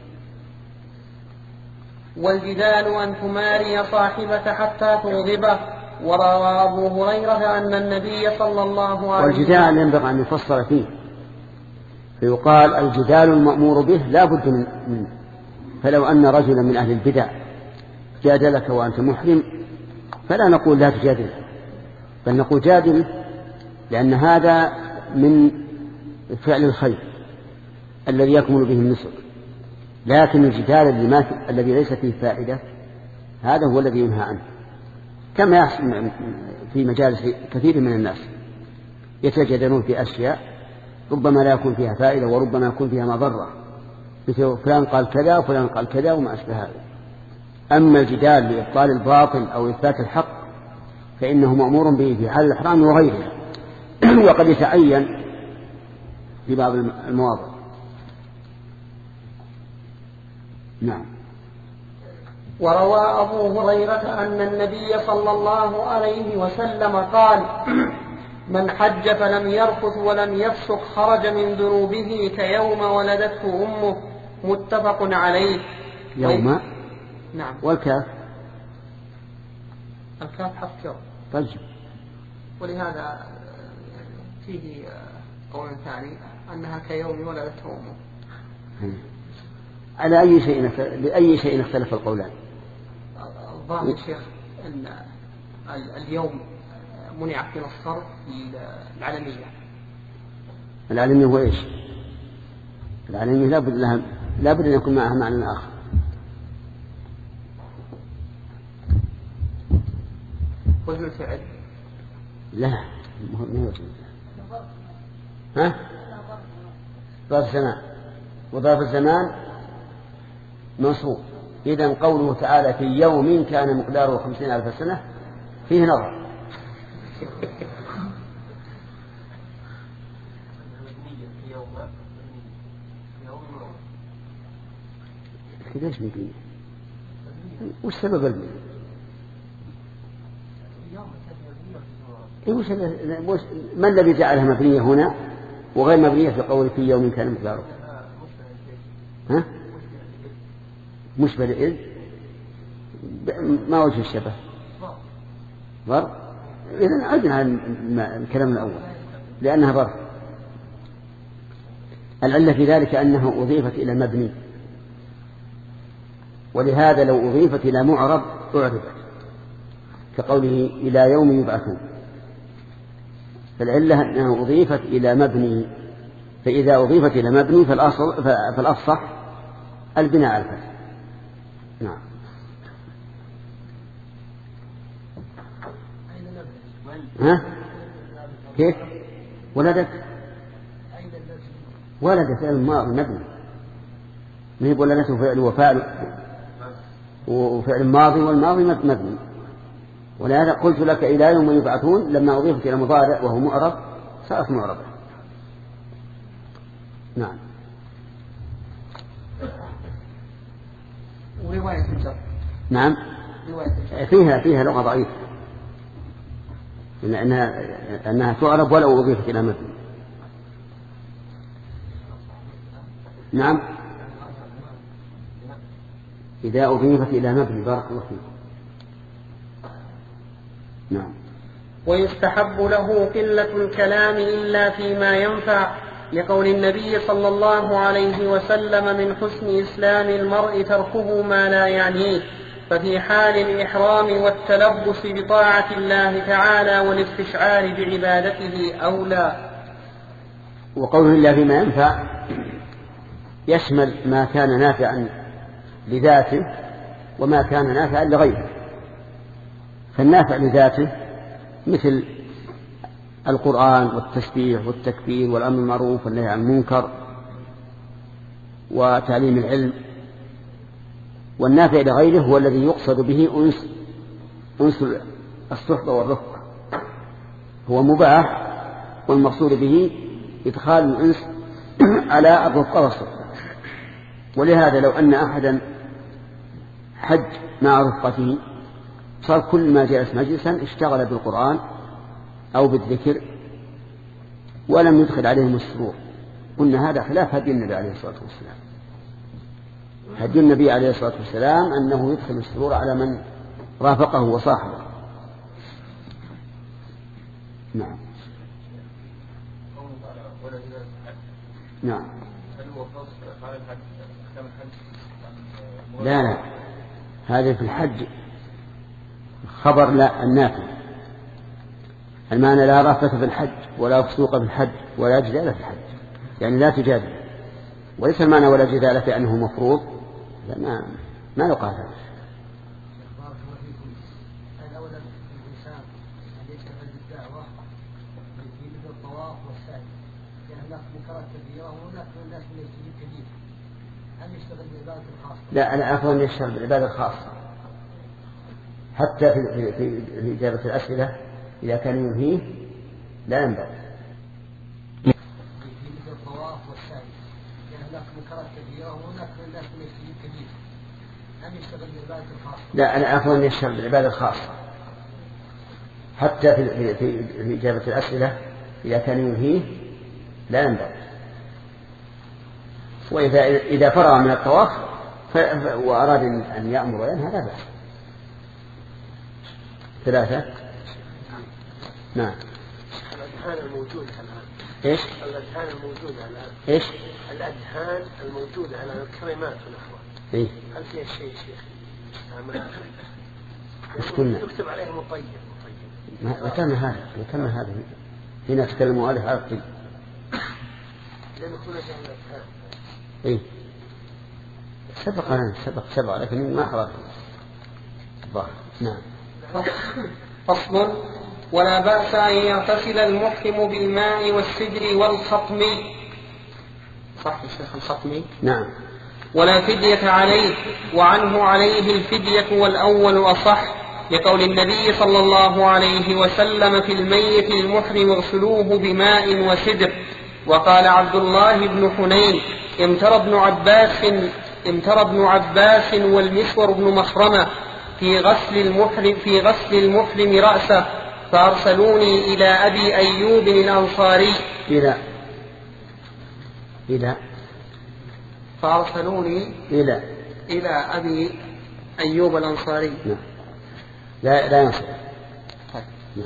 والجدال أن تماري صاحبة حتى تغضبه. وروى أبو هريرة أن النبي صلى الله عليه وسلم والجدال ينبغي أن يفصل فيه فيقال الجدال المأمور به لا بد منه. فلو أن رجلا من أهل البدع جادلك وأنت محرم فلا نقول لا تجادل بل نقول جادل لأن هذا من فعل الخير الذي يكمل به النسك. لكن الجدال الذي ليس فيه فائدة هذا هو الذي ينهى عنه كما يحصل في مجالس كثير من الناس يتجادلون في أشياء ربما لا يكون فيها فائدة وربما يكون فيها مضرة مثل فلان قال كذا وفلان قال كذا وما أشبه هذا. أما الجدال لإبطال الباطل أو إثبات الحق فإنه مأمور به في حال الإحرام وغيره وقد يتعين في بعض المواضع. نعم. وروى أبو هريرة أن النبي صلى الله عليه وسلم قال من حج فلم يرفث ولم يفسق خرج من ذنوبه كيوم ولدته أمه متفق عليه. يوم نعم. والكاف الكاف حرف جر. طيب. ولهذا فيه قول ثاني أنها كيوم ولدته أمه. على أي شيء لأي شيء اختلف القولان؟ الظاهر شيخ أن اليوم منعت من الصرف العالمية. العالمية هو إيش؟ العالمية لابد لها لابد أن يكون معها معنى آخر. وزن الفعل؟ لا مو ها؟ ظرف الزمان وظرف الزمان منصوب. إذن قوله تعالى في يوم كان مقداره خمسين ألف سنة فيه نظر. كيف مبنية؟ وش سبب المبنية؟ ما الذي جعلها مبنية هنا وغير مبنية في قول في يوم كان مقداره؟ ها؟ مشبه لإذ ما وجه الشبه؟ ظرف. إذن عدنا عن الكلام الأول لأنها ظرف. العلة في ذلك أنها أضيفت إلى مبني ولهذا لو أضيفت إلى معرب أعربت كقوله إلى يوم يبعثون. فالعلة أنها أضيفت إلى مبني فإذا أضيفت إلى مبني فالأصل فالأفصح البناء على الفتح. نعم. ها؟ كيف؟ ولدت ولدت الماضي مبني ما هي ولدته فعل وفعل وفعل ماضي والماضي مبني. ولهذا قلت لك إلى يوم يبعثون لما أضيفت إلى مضارع وهو معرب صارت معربة. نعم. ورواية الجر. نعم. فيها فيها لغة ضعيفة لأنها أنها تعرب ولو أضيفت إلى مبني. نعم. إذا أضيفت إلى مبني بارك الله فيك. نعم. ويستحب له قلة الكلام إلا فيما ينفع لقول النبي صلى الله عليه وسلم من حسن إسلام المرء تركه ما لا يعنيه. ففي حال الإحرام والتلبس بطاعة الله تعالى والاستشعار بعبادته أولى. وقوله إلا فيما ينفع يشمل ما كان نافعا لذاته وما كان نافعا لغيره. فالنافع لذاته مثل القرآن والتسبيح والتكبير والأمر بالمعروف والنهي عن المنكر وتعليم العلم. والنافع لغيره هو الذي يقصد به أنس أنس الصحبة والرفقة هو مباح والمقصود به إدخال الأنس على الرفقة والصحبة. ولهذا لو أن أحدا حج مع رفقته صار كل ما جلس مجلسا اشتغل بالقرآن أو بالذكر ولم يدخل عليهم السرور. قلنا هذا خلاف هدي النبي عليه الصلاة والسلام. هدي النبي عليه الصلاة والسلام أنه يدخل السرور على من رافقه وصاحبه. نعم. نعم. لا لا هذا في الحج خبر لا النافع. المعنى لا رفث في الحج ولا فسوق في الحج ولا جدال في الحج، يعني لا تجادل. وليس المعنى ولا جدال في أنه مفروض، ما ما يقال هذا. لا أنا أفضل يشتغل بالعبادة الخاصة حتى في في في إجابة الأسئلة إذا كان ينهيه لا ينبغي. في مثل الطواف والسعي يعني هناك منكرات كثيرة وهناك الناس من يستجيب كثير، هل يشتغل بالعبادة الخاصة؟ لا أنا أفضل يشتغل بالعبادة الخاصة حتى في في في إجابة الأسئلة إذا كان ينهيه لا ينبغي. وإذا إذا فرغ من الطواف وأراد أن يأمر وينهى لا بأس. ثلاثة. نعم. الأذهان الموجودة الآن. إيش؟ الأذهان الموجودة الآن. إيش؟ الأذهان الموجودة الآن الكريمات والأخوات. إيه؟ هل فيها شيء شيخ؟ قلنا. يكتب عليهم الطيب. وتم هذا وتم هذا هنا تكلموا عليه على الطيب. لأنه كنا جاء الأذهان. إيه؟ سبق أنا سبق سبق لكن ما حضرت الظاهر. نعم. فصل. ولا بأس أن يغتسل المحرم بالماء والسدر والخطم. صح يا شيخ الخطم؟ نعم. ولا فدية عليه، وعنه عليه الفدية والأول أصح، لقول النبي صلى الله عليه وسلم في الميت المحرم اغسلوه بماء وسدر. وقال عبد الله بن حنين امترى ابن عباس امترى ابن عباس والمسور بن مخرمة في غسل المحرم في غسل المحرم رأسه، فأرسلوني إلى أبي أيوب الأنصاري إلى إلى فأرسلوني إلى إلى أبي أيوب الأنصاري. نعم. لا لا ينصر. طيب. نعم.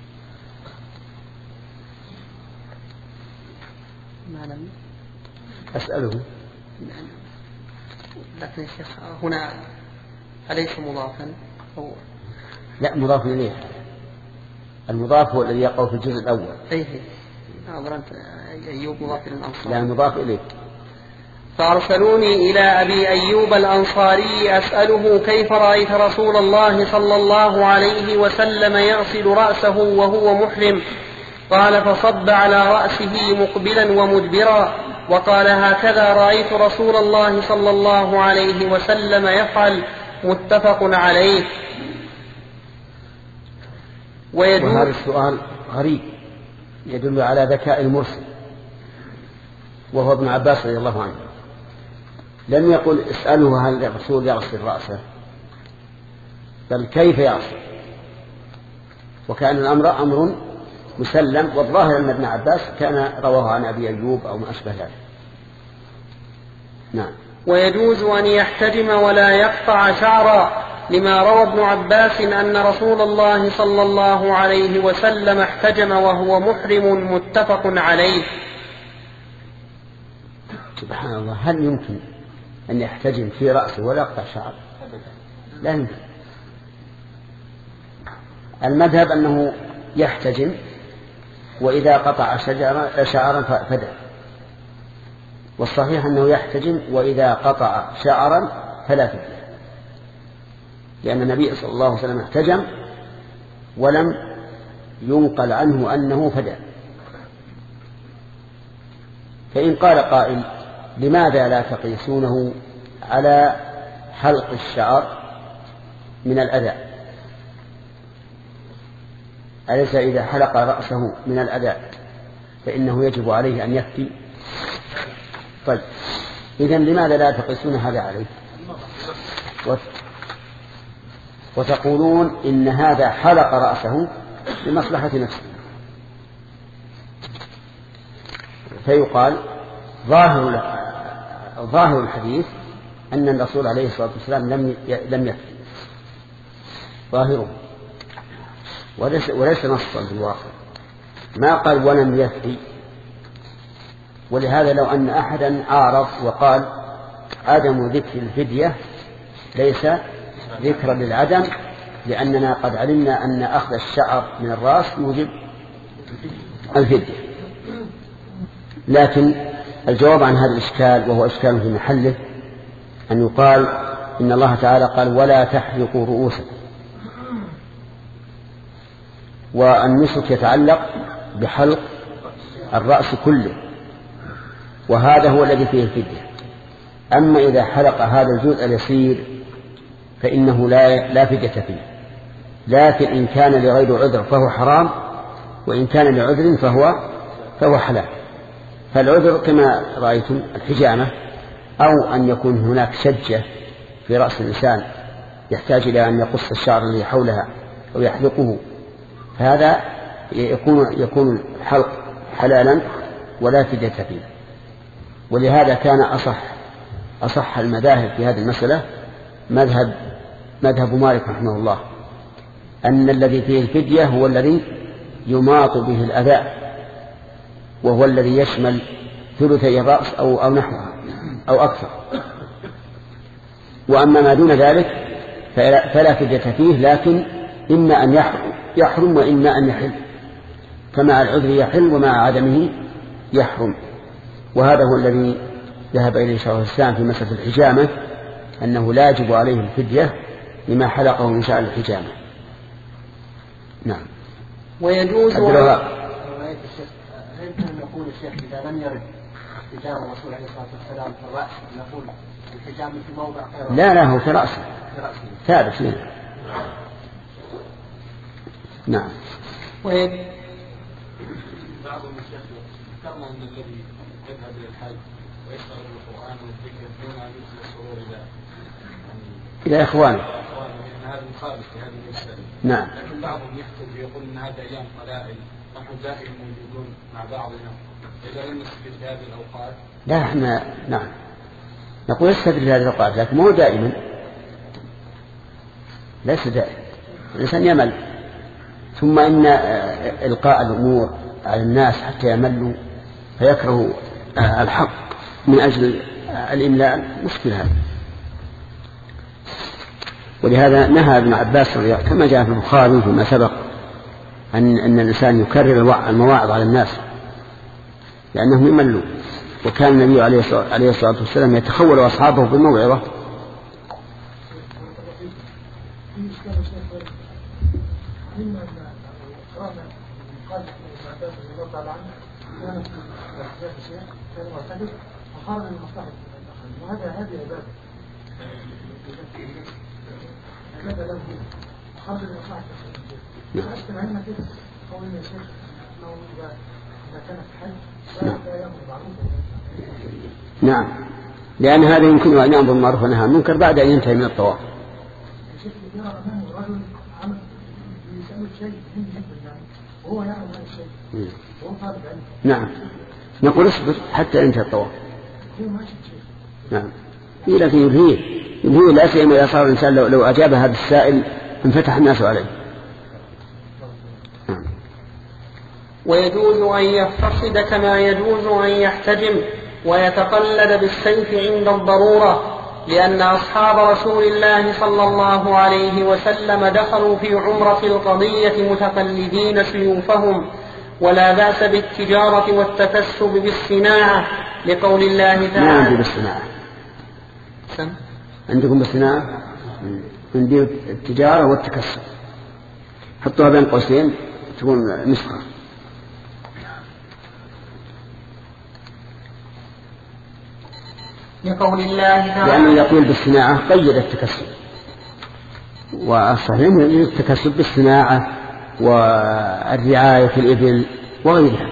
ما لم أسأله. لكن يا شيخ هنا أليس مضافا أو لا مضاف إليه. المضاف هو الذي يقع في الجزء الأول. أيه أظن أيوب مضاف للأنصار. لا مضاف إليه. فأرسلوني إلى أبي أيوب الأنصاري أسأله كيف رأيت رسول الله صلى الله عليه وسلم يغسل رأسه وهو محرم؟ قال فصب على رأسه مقبلا ومدبرا، وقال هكذا رأيت رسول الله صلى الله عليه وسلم يفعل. متفق عليه. وهذا السؤال غريب يدل على ذكاء المرسل وهو ابن عباس رضي الله عنه. لم يقل اسأله هل الرسول يغسل رأسه، بل كيف يغسل، وكان الأمر أمر مسلم. والظاهر أن ابن عباس كان رواه عن أبي أيوب أو ما أشبه ذلك. نعم. ويجوز أن يحتجم ولا يقطع شعرا، لما روى ابن عباس أن رسول الله صلى الله عليه وسلم احتجم وهو محرم. متفق عليه. سبحان الله، هل يمكن أن يحتجم في رأسه ولا يقطع شعر؟ لا يمكن. المذهب أنه يحتجم، وإذا قطع شجرا شعرا فدى. والصحيح أنه يحتجم وإذا قطع شعرا فلا فدية، لأن النبي صلى الله عليه وسلم احتجم ولم ينقل عنه أنه فدى. فإن قال قائل لماذا لا تقيسونه على حلق الشعر من الأذى؟ أليس إذا حلق رأسه من الأذى فإنه يجب عليه أن يفتي؟ طيب إذن لماذا لا تقيسون هذا عليه؟ وتقولون إن هذا حلق رأسه لمصلحة نفسه، فيقال ظاهر ظاهر الحديث أن الرسول عليه الصلاة والسلام لم لم يفتي ظاهره، وليس وليس نصا بالواقع، ما قال ولم يفتي. ولهذا لو أن أحدا عارض وقال عدم ذكر الفدية ليس ذكرا للعدم، لأننا قد علمنا أن أخذ الشعر من الرأس يوجب الفدية، لكن الجواب عن هذا الإشكال، وهو إشكال في محله، أن يقال إن الله تعالى قال ولا تحلقوا رؤوسكم، والنسك يتعلق بحلق الرأس كله، وهذا هو الذي فيه الفدية. أما إذا حلق هذا الجزء اليسير فإنه لا لا فدية فيه، لكن إن كان لغير عذر فهو حرام، وإن كان لعذر فهو فهو حلال. فالعذر كما رأيتم الحجامة، أو أن يكون هناك شجة في رأس الإنسان يحتاج إلى أن يقص الشعر الذي حولها أو يحلقه، فهذا يكون يكون الحلق حلالا ولا فدية فيه. ولهذا كان أصح أصح المذاهب في هذه المسألة مذهب مذهب مالك رحمه الله، أن الذي فيه الفدية هو الذي يماط به الأذى، وهو الذي يشمل ثلثي الرأس أو أو نحوها أو أكثر. وأما ما دون ذلك فلا فدية فيه، لكن إما أن يحرم وإما أن يحل، فمع العذر يحل ومع عدمه يحرم. وهذا هو الذي ذهب إليه شيخ الإسلام في مسألة الحجامة، أنه لا يجب عليه الفدية لما حلقه من شعر الحجامة. نعم. ويجوز يمكن أن نقول الشيخ إذا لم يرد حجام الرسول عليه الصلاة والسلام في الرأس نقول الحجام في موضع غير؟ لا لا، هو في رأسه ثابت منه. نعم. ويجوز بعض المشايخ ذكرنا أن الذي يذهب إلى الحج ويشتغل بالقرآن والذكر دون أن يدخل السرور إلى إلى إخوانه، لأن هذا مخالف في هذه المسألة. نعم. لكن بعضهم يحتج ويقول أن هذا أيام قلائل، نحن دائما موجودون مع بعضنا، إذا لم نستفيد في هذه الأوقات. لا احنا نعم نقول استفيد في هذه الأوقات، لكن مو دائما، ليس دائما، الإنسان يمل. ثم إن إلقاء الأمور على الناس حتى يملوا فيكرهوا الحق من أجل الإملاء مشكلة هذا. ولهذا نهى ابن عباس رضي الله كما جاء في البخاري فيما سبق أن أن الإنسان يكرر المواعظ على الناس لأنهم يملوا. وكان النبي عليه الصلاة والسلام يتخول أصحابه بالموعظة. وهذا هذه عبادة عبادة له خرج المصلحة الشيخ علمنا كده قولنا يا شيخ أنه إذا كان في حج لا يأمر بالمعروف. نعم، لأن هذا يمكن أن يأمر بالمعروف ونهى عن المنكر بعد أن ينتهي من الطواف. الشيخ يرى أمامه رجل عمل يسأله شيء مهم جدا يعني وهو يعلم هذا الشيء وهو طالب علم. نعم، نقول اصبر حتى ينتهي الطواف. نعم، لكن يلهيه يلهيه لا سيما إذا صار الإنسان لو, لو أجاب هذا السائل انفتح الناس عليه. نعم. ويجوز أن يفتصد كما يجوز أن يحتجم ويتقلد بالسيف عند الضرورة، لأن أصحاب رسول الله صلى الله عليه وسلم دخلوا في عمرة القضية متقلدين سيوفهم، ولا بأس بالتجارة والتكسب بالصناعة لقول الله تعالى. ما عندي بالصناعة. سم. عندكم بالصناعة؟ عندي التجارة والتكسب، حطوها بين قوسين تكون نسخة. لقول الله تعالى. لأنه يقول بالصناعة قيد التكسب، والصحيح التكسب بالصناعة والرعاية في الإبل وغيرها.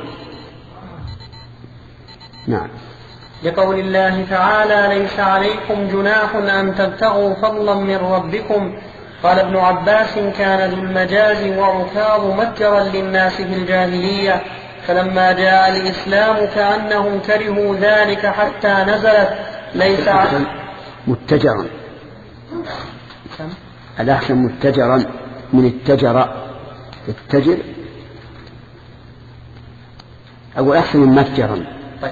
نعم. لقول الله تعالى: ليس عليكم جناح أن تبتغوا فضلا من ربكم قال ابن عباس: كان ذو المجاز وعكاظ متجرا للناس في الجاهلية، فلما جاء الإسلام كأنهم كرهوا ذلك حتى نزلت ليس متجرا. الأحسن متجرا من التجر. التجر أو أحسن من متجرا. طيب.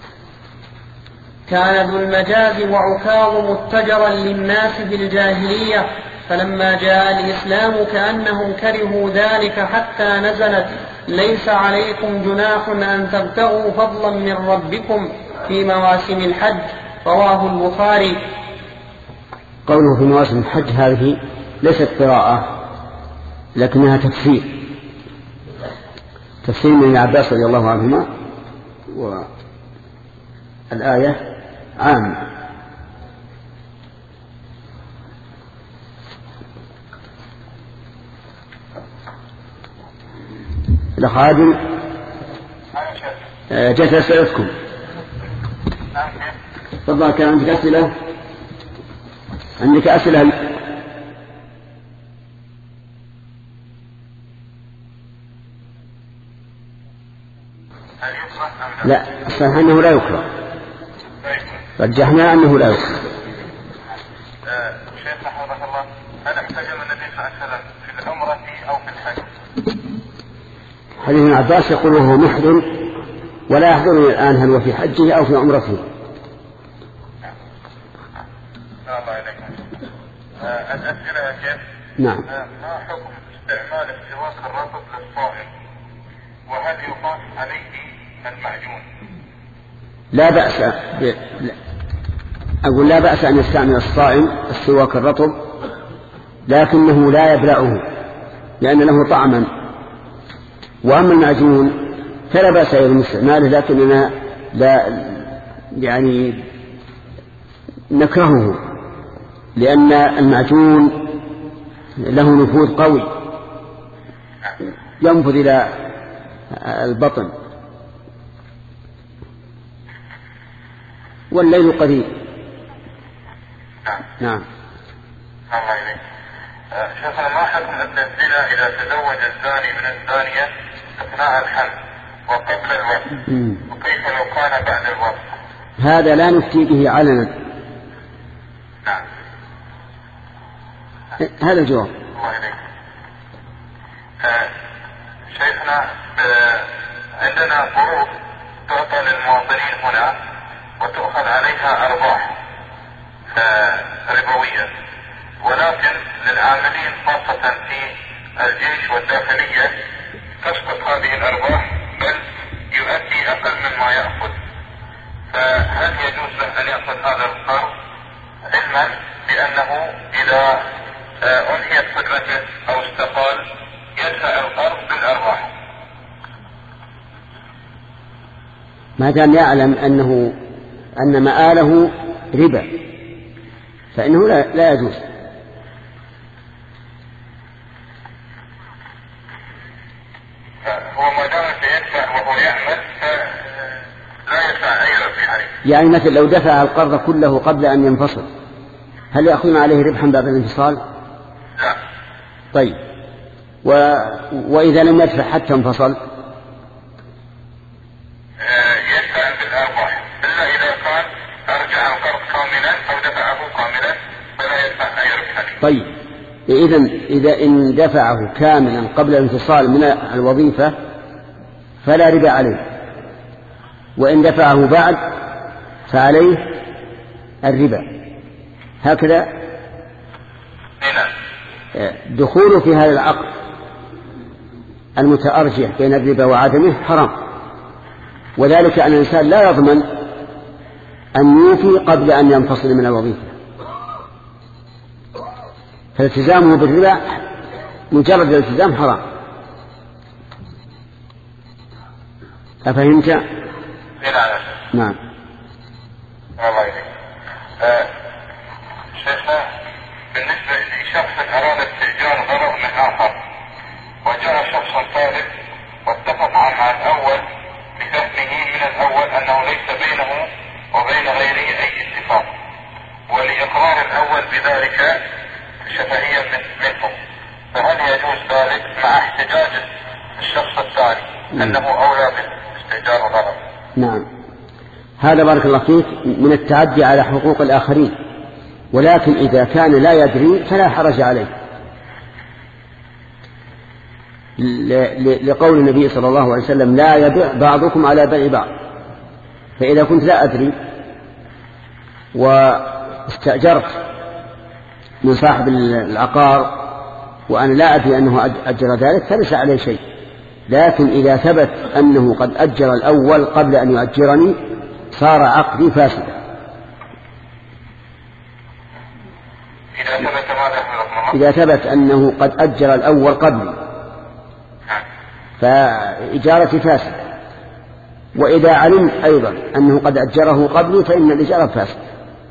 كان ذو المجاز وعكاظ متجرا للناس في الجاهلية، فلما جاء الإسلام كأنهم كرهوا ذلك حتى نزلت ليس عليكم جناح أن تبتغوا فضلا من ربكم في مواسم الحج، رواه البخاري. قوله في مواسم الحج هذه ليست قراءة لكنها تفسير تفسير من ابن عباس رضي الله عنهما، والآية عامة. الأخ عادل جاءت أسئلتكم. تفضل. كان عندك أسئلة؟ عندك أسئلة؟ لا، الصحيح أنه لا يكره. رجحنا أنه لا يكره. شيخ حفظك الله، هل احتجم النبي صلى الله عليه وسلم في العمرة أو في الحج؟ حديث ابن عباس يقول وهو محرم ولا يحضرني الآن هل هو في حجه أو في عمرته. الله عليكم. الأسئلة يا شيخ. نعم. ما حكم استعمال السواك الرطب للصائم، وهل يقاس عليه المعجون؟ لا بأس ب... أقول لا بأس أن يستعمل الصائم السواك الرطب، لكنه لا يبلعه لأن له طعما. وأما المعجون فلا بأس من استعماله، لكننا لا يعني نكرهه لأن المعجون له نفوذ قوي ينفذ إلى البطن، والليل قريب. نعم. الله يليك. شيخنا، ما حكم الزنا إذا تزوج الزاني من الزانية أثناء الحمل وقبل الوصف، وكيف لو كان بعد الوصف؟ هذا لا نفتي به علنا. نعم. هذا الجواب. الله يليك. آه شيخنا، آه عندنا قروض تعطى للمواطنين هنا وتؤخذ عليها أرباح آه ربوية، ولكن للعاملين خاصة في الجيش والداخلية تسقط هذه الأرباح، بل يؤدي أقل مما يأخذ. فهل يجوز له أن يأخذ هذا القرض، علما بأنه إذا أنهيت خدمته أو استقال يدفع القرض بالأرباح؟ ما دام يعلم أنه أن مآله ربا فإنه لا, لا يجوز. هو ما دام سيدفع وهو يعمل لا يدفع أي ربح عليه. يعني مثل لو دفع القرض كله قبل أن ينفصل هل يأخذون عليه ربحا بعد الانفصال؟ لا. طيب، و... وإذا لم يدفع حتى انفصل يدفع بالأرباح، إلا إذا كان أرجع القرض كاملا أو دفعه كاملا فلا يدفع أي ربح عليه. طيب، إذن إذا إن دفعه كاملا قبل الانفصال من الوظيفة فلا ربا عليه، وإن دفعه بعد فعليه الربا. هكذا دخوله في هذا العقد المتأرجح بين الربا وعدمه حرام، وذلك أن الإنسان لا يضمن أن يوفي قبل أن ينفصل من الوظيفة، فالتزامه بالربا مجرد الالتزام حرام. أفهمت؟ نعم. الله يهديك. آه شيخنا، بالنسبة لشخص أراد استئجار غرض من آخر وجاء شخص ثالث واتفق مع الأول بفهمه من الأول أنه ليس بينه وبين غيره أي اتفاق، ولإقرار الأول بذلك شفهيا منهم، فهل يجوز ذلك مع احتجاج الشخص الثاني أنه أولى باستئجار الغرض؟ نعم، هذا بارك الله فيك من التعدي على حقوق الآخرين، ولكن إذا كان لا يدري فلا حرج عليه، لقول النبي صلى الله عليه وسلم لا يبيع بعضكم على بيع بعض. فإذا كنت لا أدري واستأجرت من صاحب العقار وأنا لا أدري أنه أجر ذلك فليس عليه شيء، لكن إذا ثبت أنه قد أجر الأول قبل أن يؤجرني صار عقدي فاسدا. إذا ثبت أنه قد أجر الأول قبلي فإجارتي فاسدة، وإذا علمت أيضا أنه قد أجره قبلي فإن الإجارة فاسدة.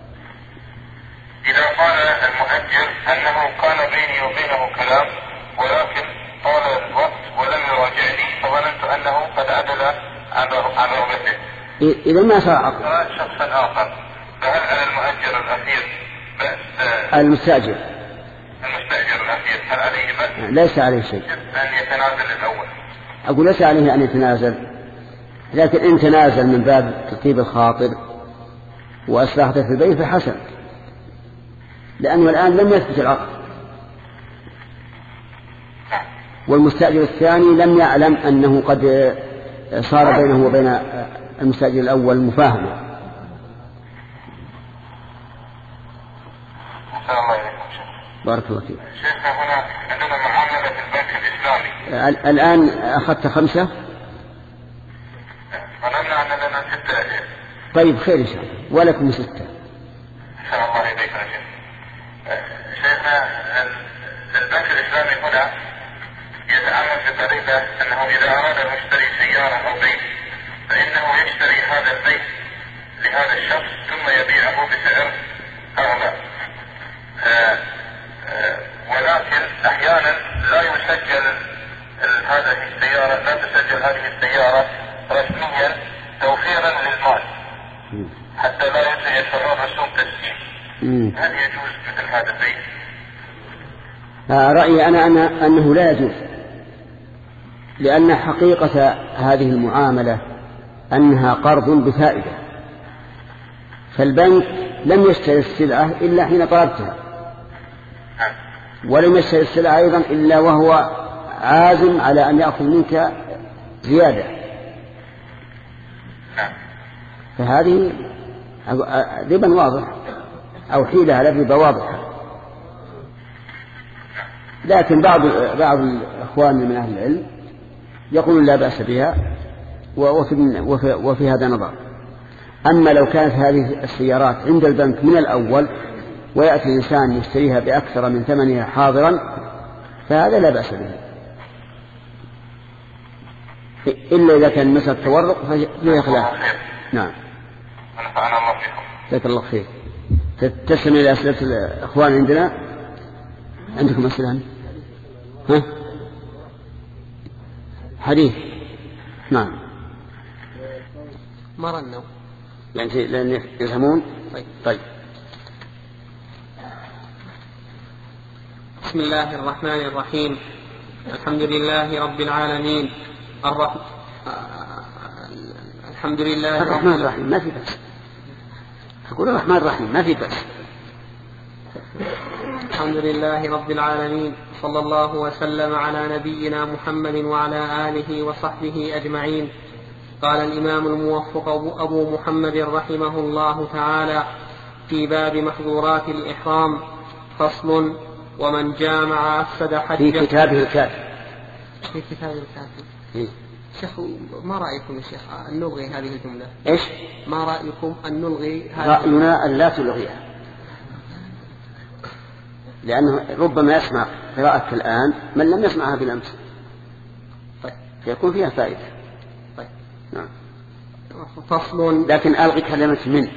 إذا قال المؤجر أنه كان بيني وبينه كلام ولكن طال الوقت ولم يراجعني فظننت أنه قد عدل عن رغبته، إذا ما صار عقد شخصا آخر، فهل على المؤجر الأخير بأس؟ المستأجر المستأجر الأخير هل عليه بأس؟ ليس عليه شيء أن يتنازل الأول؟ أقول ليس عليه أن يتنازل، لكن إن تنازل من باب تطيب الخاطر وأصلاحته في البيت فحسن، لأنه الآن لم يثبت العقد، والمستأجر الثاني لم يعلم أنه قد صار بينه وبين المستأجر الأول مفاهمة. بارك الله فيك. شيخنا هنا عندنا معاملة في البنك الإسلامي الآن أخذت خمسة؟ ظننا أن لنا ستة أجل. طيب خير إن شاء الله، ولكم ستة. إن شاء الله يديك يا شيخ. شيخنا البنك الإسلامي هنا يتعامل بطريقة أنه إذا أراد المشتري سيارة أو بيت فإنه يشتري هذا البيت لهذا الشخص ثم يبيعه بسعر أغلى، آه آه ولكن أحيانا لا يسجل هذه السيارة لا تسجل هذه السيارة رسميا توفيرا للمال حتى لا يتفرغ رسوم تسجيل. هل يجوز مثل هذا البيت؟ آه رأيي أنا, أنا أنه لا يجوز، لأن حقيقة هذه المعاملة أنها قرض بفائدة، فالبنك لم يشتري السلعة إلا حين طلبتها، ولم يشتري السلعة أيضا إلا وهو عازم على أن يأخذ منك زيادة، فهذه ربا واضح أو حيلة على ربا واضحة. لكن بعض بعض الإخوان من أهل العلم يقولون لا بأس بها وفي, وفي, وفي هذا نظر. أما لو كانت هذه السيارات عند البنك من الأول ويأتي الإنسان يشتريها بأكثر من ثمنها حاضرا فهذا لا بأس به، إلا إذا كان مسألة تورق فهي خلاف. نعم. ونفعنا الله فيكم. جزاك الله خير. تستمع إلى أسئلة الإخوان عندنا. عندكم أسئلة؟ ها؟ حديث. نعم. مرنا. يعني لأن يفهمون. طيب. طيب. بسم الله الرحمن الرحيم. الحمد لله رب العالمين. الرحمن الحمد لله الرحمن الرحيم ما في بس. أقول الرحمن الرحيم ما في بس. الحمد لله رب العالمين، صلى الله وسلم على نبينا محمد وعلى آله وصحبه أجمعين. قال الإمام الموفق أبو محمد رحمه الله تعالى في باب محظورات الإحرام: فصل: ومن جامع أفسد حجه. في كتابه الكافي. في كتابه الكافي. إيه؟ شيخ ما رأيكم يا شيخ أن نلغي هذه الجملة؟ إيش؟ ما رأيكم أن نلغي هذه؟ رأينا أن لا تلغيها، لأنه ربما يسمع قراءة الآن من لم يسمعها بالأمس. طيب. فيكون فيها فائدة. طيب. نعم. فصل: لكن ألغي كلمة من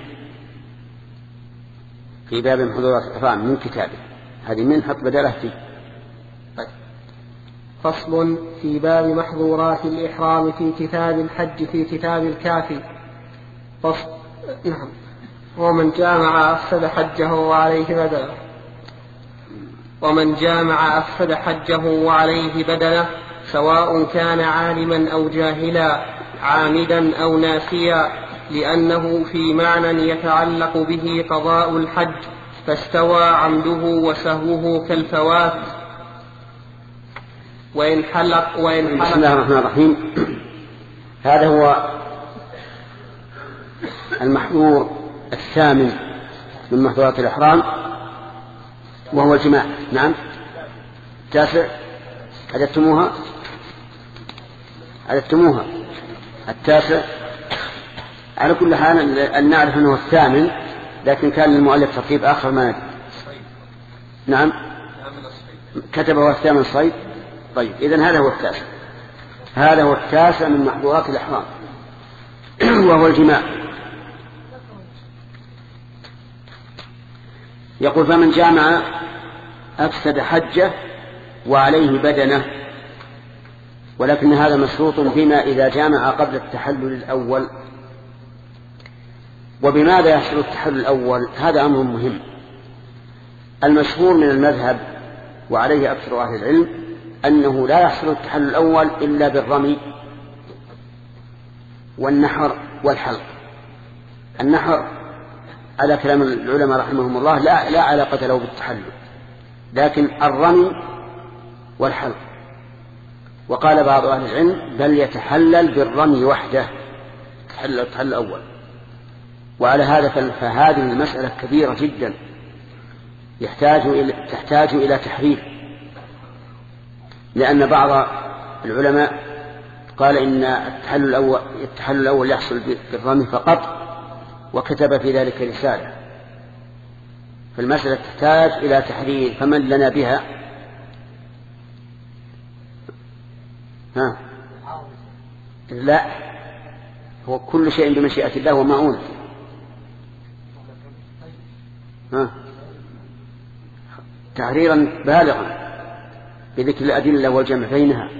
في باب محظورات الإحرام من كتابه، هذه من حط بدلها في. طيب. فصل: في باب محظورات الإحرام في كتاب الحج في كتاب الكافي. فصل. نعم. ومن جامع أفسد حجه وعليه بدله. ومن جامع أفسد حجه وعليه بدنه، سواء كان عالما أو جاهلا، عامدا أو ناسيا، لأنه في معنى يتعلق به قضاء الحج، فاستوى عمده وسهوه كالفوات. وإن حلق وإن حلق بسم الله الرحمن الرحيم. هذا هو المحظور الثامن من محظورات الإحرام، وهو الجماع. نعم. التاسع عددتموها عددتموها التاسع. على كل حال أن نعرف أنه الثامن، لكن كان للمؤلف ترتيب آخر ما ندري. نعم كتبه الثامن الصيد. طيب إذن هذا هو التاسع. هذا هو التاسع من محظورات الإحرام وهو الجماع. يقول: فمن جامع أفسد حجه وعليه بدنه. ولكن هذا مشروط فيما إذا جامع قبل التحلل الأول. وبماذا يحصل التحلل الأول؟ هذا أمر مهم. المشهور من المذهب وعليه أكثر أهل العلم أنه لا يحصل التحلل الأول إلا بالرمي والنحر والحلق. النحر على كلام العلماء رحمهم الله لا, لا علاقة له بالتحلل، لكن الرمي والحلق. وقال بعض أهل العلم بل يتحلل بالرمي وحده، تحلل التحلل الأول. وعلى هذا فهذه المسألة كبيرة جدا، يحتاج إلى تحتاج إلى تحرير، لأن بعض العلماء قال إن التحلل الأول, التحلل الأول يحصل بالرمي فقط، وكتب في ذلك رسالة. فالمسألة تحتاج إلى تحرير، فمن لنا بها؟ ها؟ لا، هو كل شيء بمشيئة الله ومعونته. ها؟ تحريرا بالغا بذكر الأدلة والجمع بينها.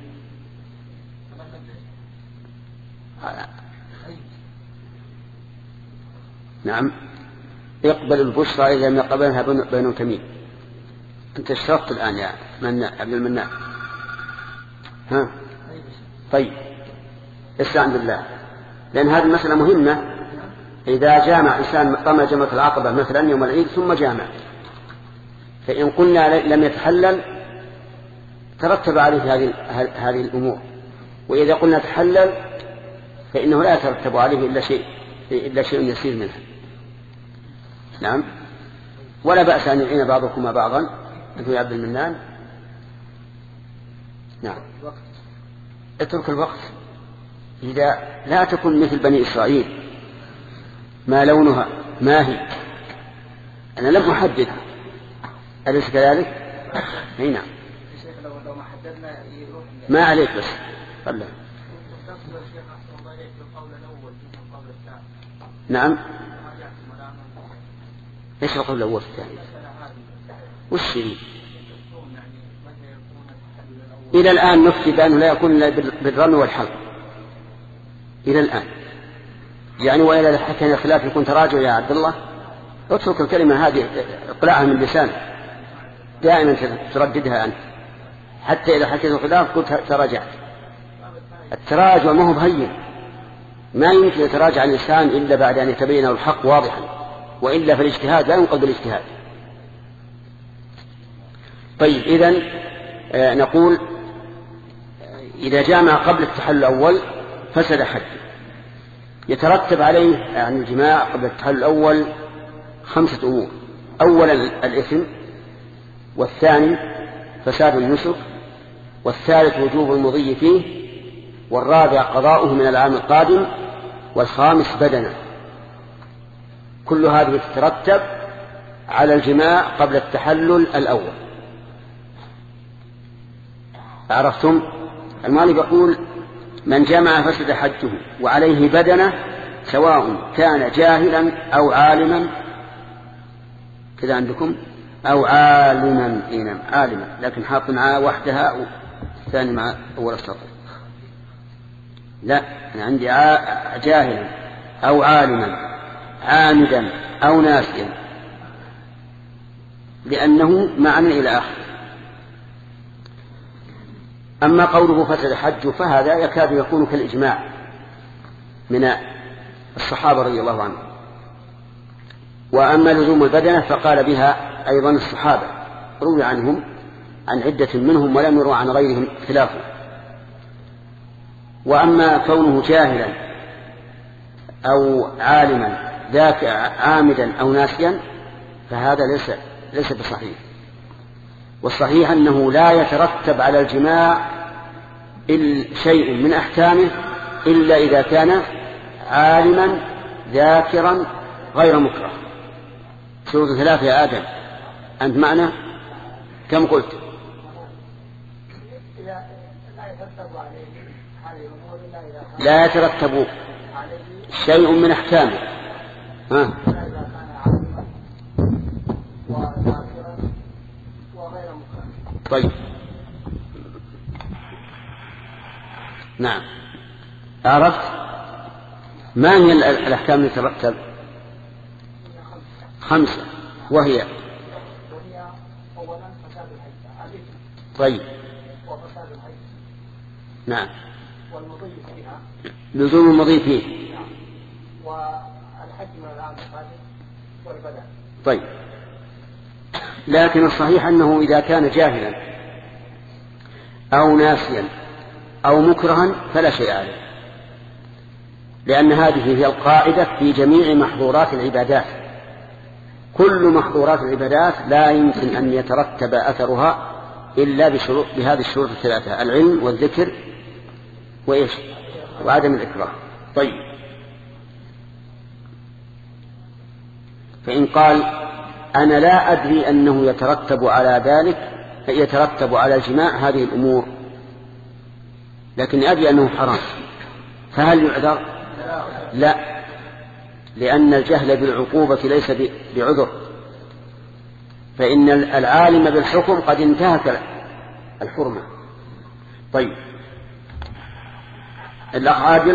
نعم. اقبل البشرى إذا لم يقبلها بين تميم. أنت اشترطت الآن يا من عبد المنان. ها؟ طيب استعن بالله، لأن هذه المسألة مهمة. إذا جامع إنسان رمى جمرة العقبة مثلا يوم العيد ثم جامع، فإن قلنا لم يتحلل ترتب عليه هذه هذه الأمور، وإذا قلنا تحلل فإنه لا يترتب عليه إلا شيء إلا شيء يسير منها. نعم. ولا بأس أن يعين بعضكما بعضا. أنت يا عبد المنان. نعم. اترك الوقت. إذا لا تكن مثل بني إسرائيل ما لونها ما هي، أنا لم أحددها، أليس كذلك؟ هنا ما عليك بس قال. نعم. ايش القول الأول الثاني؟ وش هي؟ إلى الآن نفتي بأنه لا يكون بالرمي والحلق إلى الآن، يعني وإلى حكى الخلاف يكون تراجع يا عبد الله. اترك الكلمة هذه اقلعها من لسانك، دائما ترددها أنت، حتى إذا حكيت الخلاف قلت تراجعت. التراجع ما هو بهين، ما يمكن يتراجع الإنسان إلا بعد أن يتبين الحق واضحا، وإلا فالاجتهاد لا ينقل بالاجتهاد. طيب إذن آه نقول إذا جامع قبل التحلل الأول فسد حج. يترتب عليه عن يعني الجماع قبل التحلل الأول خمسة أمور: أولا الإثم، والثاني فساد النسك، والثالث وجوب المضي فيه، والرابع قضاؤه من العام القادم، والخامس بدنه. كل هذه تترتب على الجماع قبل التحلل الأول. عرفتم؟ المؤلف يقول: من جمع فسد حجه وعليه بدنه، سواء كان جاهلا أو عالما. كذا عندكم أو عالما. إينا عالما، لكن حاط مع وحدها والثاني مع أول السطر. لا، أنا عندي جاهلا أو عالما، عامدا أو ناسيا. لأنه معنى إلى آخر. أما قوله فسد الحج فهذا يكاد يكون كالإجماع من الصحابة رضي الله عنهم. وأما لزوم البدنة فقال بها أيضا الصحابة، روي عنهم عن عدة منهم ولم يروى عن غيرهم خلافه. وأما كونه جاهلا أو عالما ذاك عامدا أو ناسيا فهذا ليس ليس بصحيح. والصحيح أنه لا يترتب على الجماع شيء من أحكامه إلا إذا كان عالما ذاكرا غير مكره. شروط ثلاثة يا آدم، أنت معنا كم قلت؟ لا يترتب شيء من أحكامه. ها. طيب نعم عرفت ما هي الأحكام التي ترتب؟ خمسة، وهي طيب نعم والمضي فيها لزوم المضي فيه والحج من العام القادم والبدن. طيب لكن الصحيح أنه إذا كان جاهلا أو ناسيا أو مكرها فلا شيء عليه، لأن هذه هي القاعدة في جميع محظورات العبادات. كل محظورات العبادات لا يمكن أن يترتب أثرها إلا بشروط بهذه الشروط الثلاثة: العلم والذكر وإيش وعدم الإكراه. طيب فإن قال أنا لا أدري أنه يترتب على ذلك يترتب على الجماع هذه الأمور، لكن أدري أنه حرام، فهل يعذر؟ لا، لأن الجهل بالعقوبة ليس بعذر، فإن العالم بالحكم قد انتهك الحرمة. طيب الأخ عادل.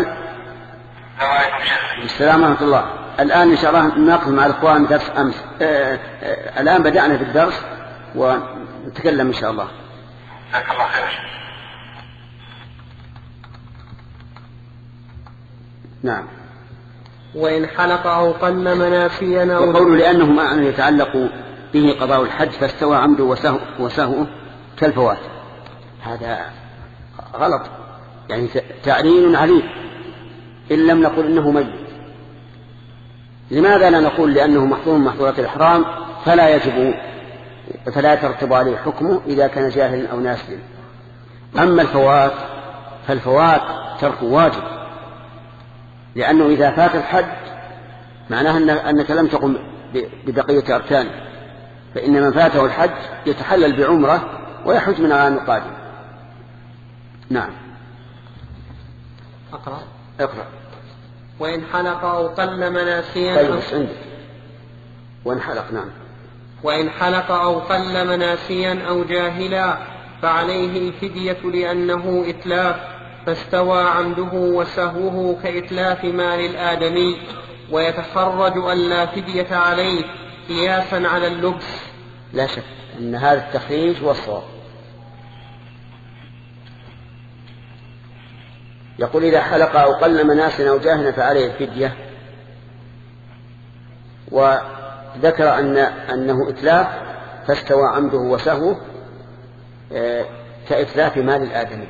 السلام ورحمة الله. الآن إن شاء الله نأخذ مع الأخوان درس أمس. آآ آآ الآن بدأنا في الدرس ونتكلم إن شاء الله. جزاك الله خير. نعم. وإن حلق أو قل منافيا أو وقول لأنه ما أن يتعلق به قضاء الحج فاستوى عمده وسهو وسهوه كالفوات، هذا غلط، يعني تعليل عليه إن لم نقل إنه ميت. لماذا لا نقول لأنه محظور من محظورات الإحرام فلا يجب فلا يترتب عليه حكمه إذا كان جاهلا أو ناسيا؟ أما الفوات فالفوات ترك واجب، لأنه إذا فات الحج معناه أنك لم تقم ببقية أركانه، فإن من فاته الحج يتحلل بعمرة ويحج من العام القادم. نعم. أقرأ. اقرأ. وإن حلق أو قل مناسيا. طيب بس عندك. وإن حلق. نعم. وإن حلق أو قل مناسيا أو جاهلا فعليه الفدية لأنه إتلاف، فاستوى عمده وسهوه كإتلاف مال الآدمي، ويتخرج أن لا فدية عليه قياسا على اللبس. لا شك أن هذا التخريج هو الصواب. يقول إذا حلق أو قل مناسيا أو جاهلا فعليه الفدية، وذكر أن أنه إتلاف فاستوى عمده وسهوه كإتلاف مال الآدمي.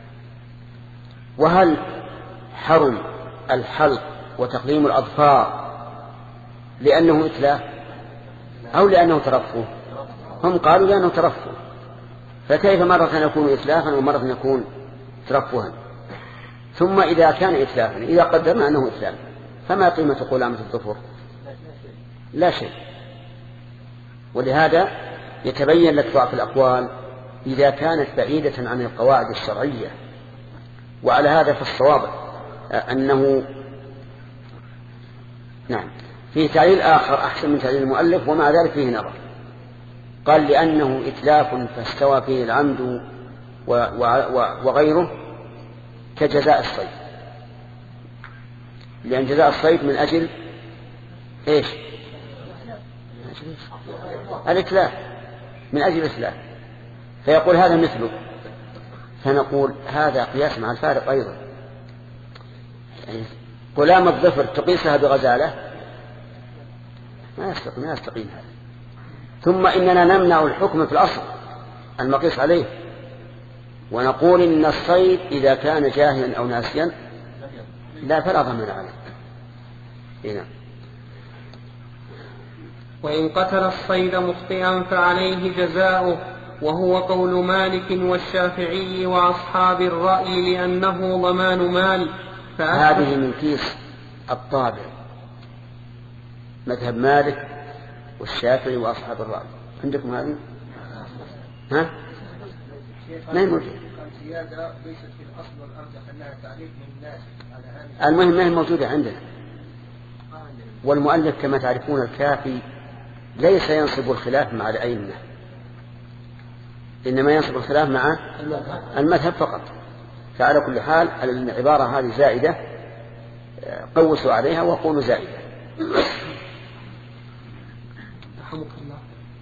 وهل حرم الحلق وتقليم الأظفار لأنه إتلاف أو لأنه ترفه؟ هم قالوا لأنه ترفه، فكيف مرة يكون إتلافا ومرة يكون ترفها؟ ثم إذا كان إتلافا إذا قدرنا أنه إتلاف فما قيمة قلامة الظفر؟ لا شيء. ولهذا يتبين لك ضعف الأقوال إذا كانت بعيدة عن القواعد الشرعية. وعلى هذا فالصواب أنه نعم فيه تعليل آخر أحسن من تعليل المؤلف، ومع ذلك فيه نظر. قال لأنه إتلاف فاستوى فيه العمد وغيره كجزاء الصيد، لأن جزاء الصيد من أجل إيش؟ الإتلاف، من أجل الإتلاف، فيقول هذا مثله، فنقول هذا قياس مع الفارق أيضا. يعني قلام الظفر تقيسها بغزالة ما يستقيم, ما يستقيم هذا. ثم إننا نمنع الحكم في الأصل المقيس عليه، ونقول إن الصيد إذا كان جاهلا أو ناسيا لا فلا ضمان عليه. هنا وإن قتل الصيد مخطئا فعليه جزاؤه، وهو قول مالك والشافعي وأصحاب الرأي لأنه ضمان مال. هذه من كيس الطابع، مذهب مالك والشافعي وأصحاب الرأي. عندكم هذه؟ ها؟ ما هي موجودة. المهم ما هي موجودة عندنا. والمؤلف كما تعرفون الكافي ليس ينصب الخلاف مع الأئمة، إنما ينصب الخلاف مع المذهب فقط. فعلى كل حال العبارة هذه زائدة، قوسوا عليها وقولوا زائدة. رحمك الله.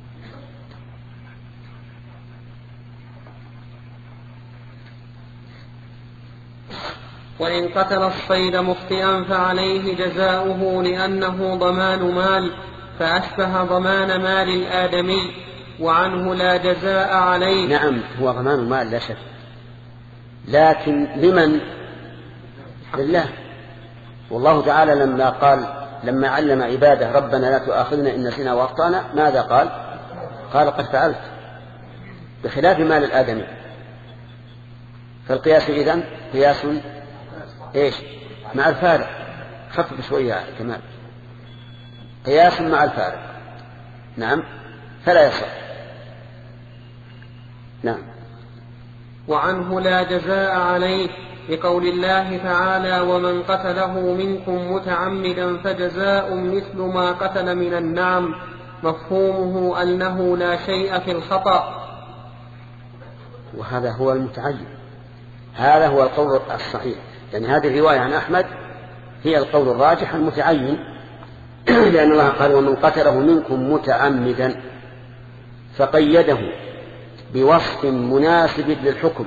وإن قتل الصيد مخطئا فعليه جزاؤه لأنه ضمان مال، فأشبه ضمان مال الآدمي، وعنه لا جزاء عليه. نعم هو ضمان مال لا شك، لكن لمن؟ لله. والله تعالى لما قال لما علم عباده ربنا لا تؤاخذنا إن نسينا وأخطأنا ماذا قال؟ قال قد فعلت، بخلاف مال الآدمي. فالقياس إذن قياس إيش؟ مع الفارق. خفف شوية كمان، قياس مع الفارق. نعم فلا يصح. نعم. وعنه لا جزاء عليه لقول الله تعالى ومن قتله منكم متعمدا فجزاء مثل ما قتل من النعم، مفهومه أنه لا شيء في الخطأ. وهذا هو المتعين، هذا هو القول الصحيح. يعني هذه الرواية عن أحمد هي القول الراجح المتعين، لأن الله قال ومن قتله منكم متعمدا، فقيده بوصف مناسب للحكم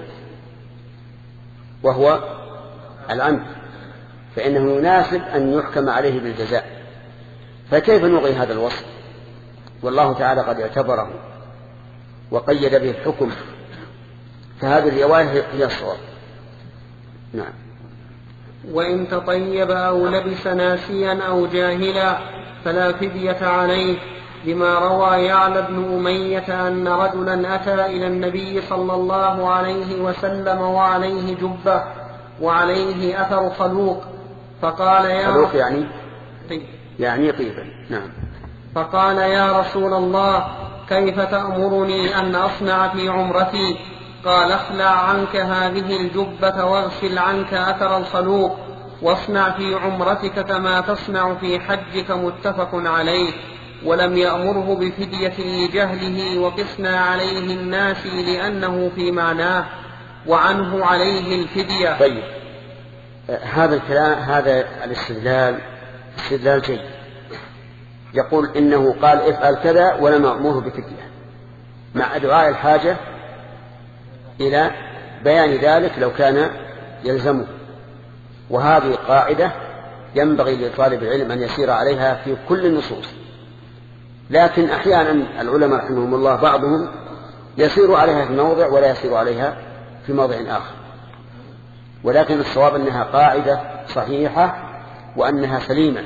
وهو العمد، فإنه يناسب أن يحكم عليه بالجزاء. فكيف نلغي هذا الوصف والله تعالى قد اعتبره وقيد به الحكم؟ فهذه الرواية هي الصواب. نعم. وإن تطيب أو لبس ناسيا أو جاهلا فلا فدية عليه، لما روى يعلى بن أمية أن رجلا أتى إلى النبي صلى الله عليه وسلم وعليه جبة وعليه أثر خلوق، فقال يا خلوق يعني طيب. يعني طيبا. نعم. فقال يا رسول الله كيف تأمرني أن أصنع في عمرتي؟ قال اخلع عنك هذه الجبة واغسل عنك أثر الخلوق واصنع في عمرتك كما تصنع في حجك، متفق عليه. ولم يأمره بفدية لجهله، وقسنا عليه الناس لأنه في معناه، وعنه عليه الفدية. طيب هذا الكلام هذا الاستدلال استدلال جيد. يقول إنه قال افعل كذا ولم يأمره بفدية، مع دعاء الحاجة إلى بيان ذلك لو كان يلزمه. وهذه قاعدة ينبغي لطالب العلم أن يسير عليها في كل النصوص، لكن أحيانا العلماء رحمهم الله بعضهم يسير عليها في موضع ولا يسير عليها في موضع آخر، ولكن الصواب أنها قاعدة صحيحة وأنها سليمة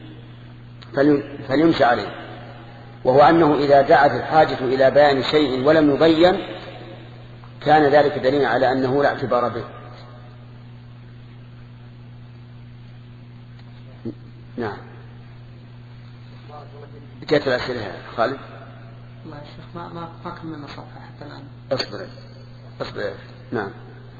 فليمشى عليه. وهو أنه إذا دعت الحاجة إلى بيان شيء ولم يبين كان ذلك دليلا على أنه لا اعتبار به. نعم. جاءت الأسئلة خالد؟ الله يا شيخ ما ما ما كملنا صفحة حتى الآن. اصبر اصبر. نعم.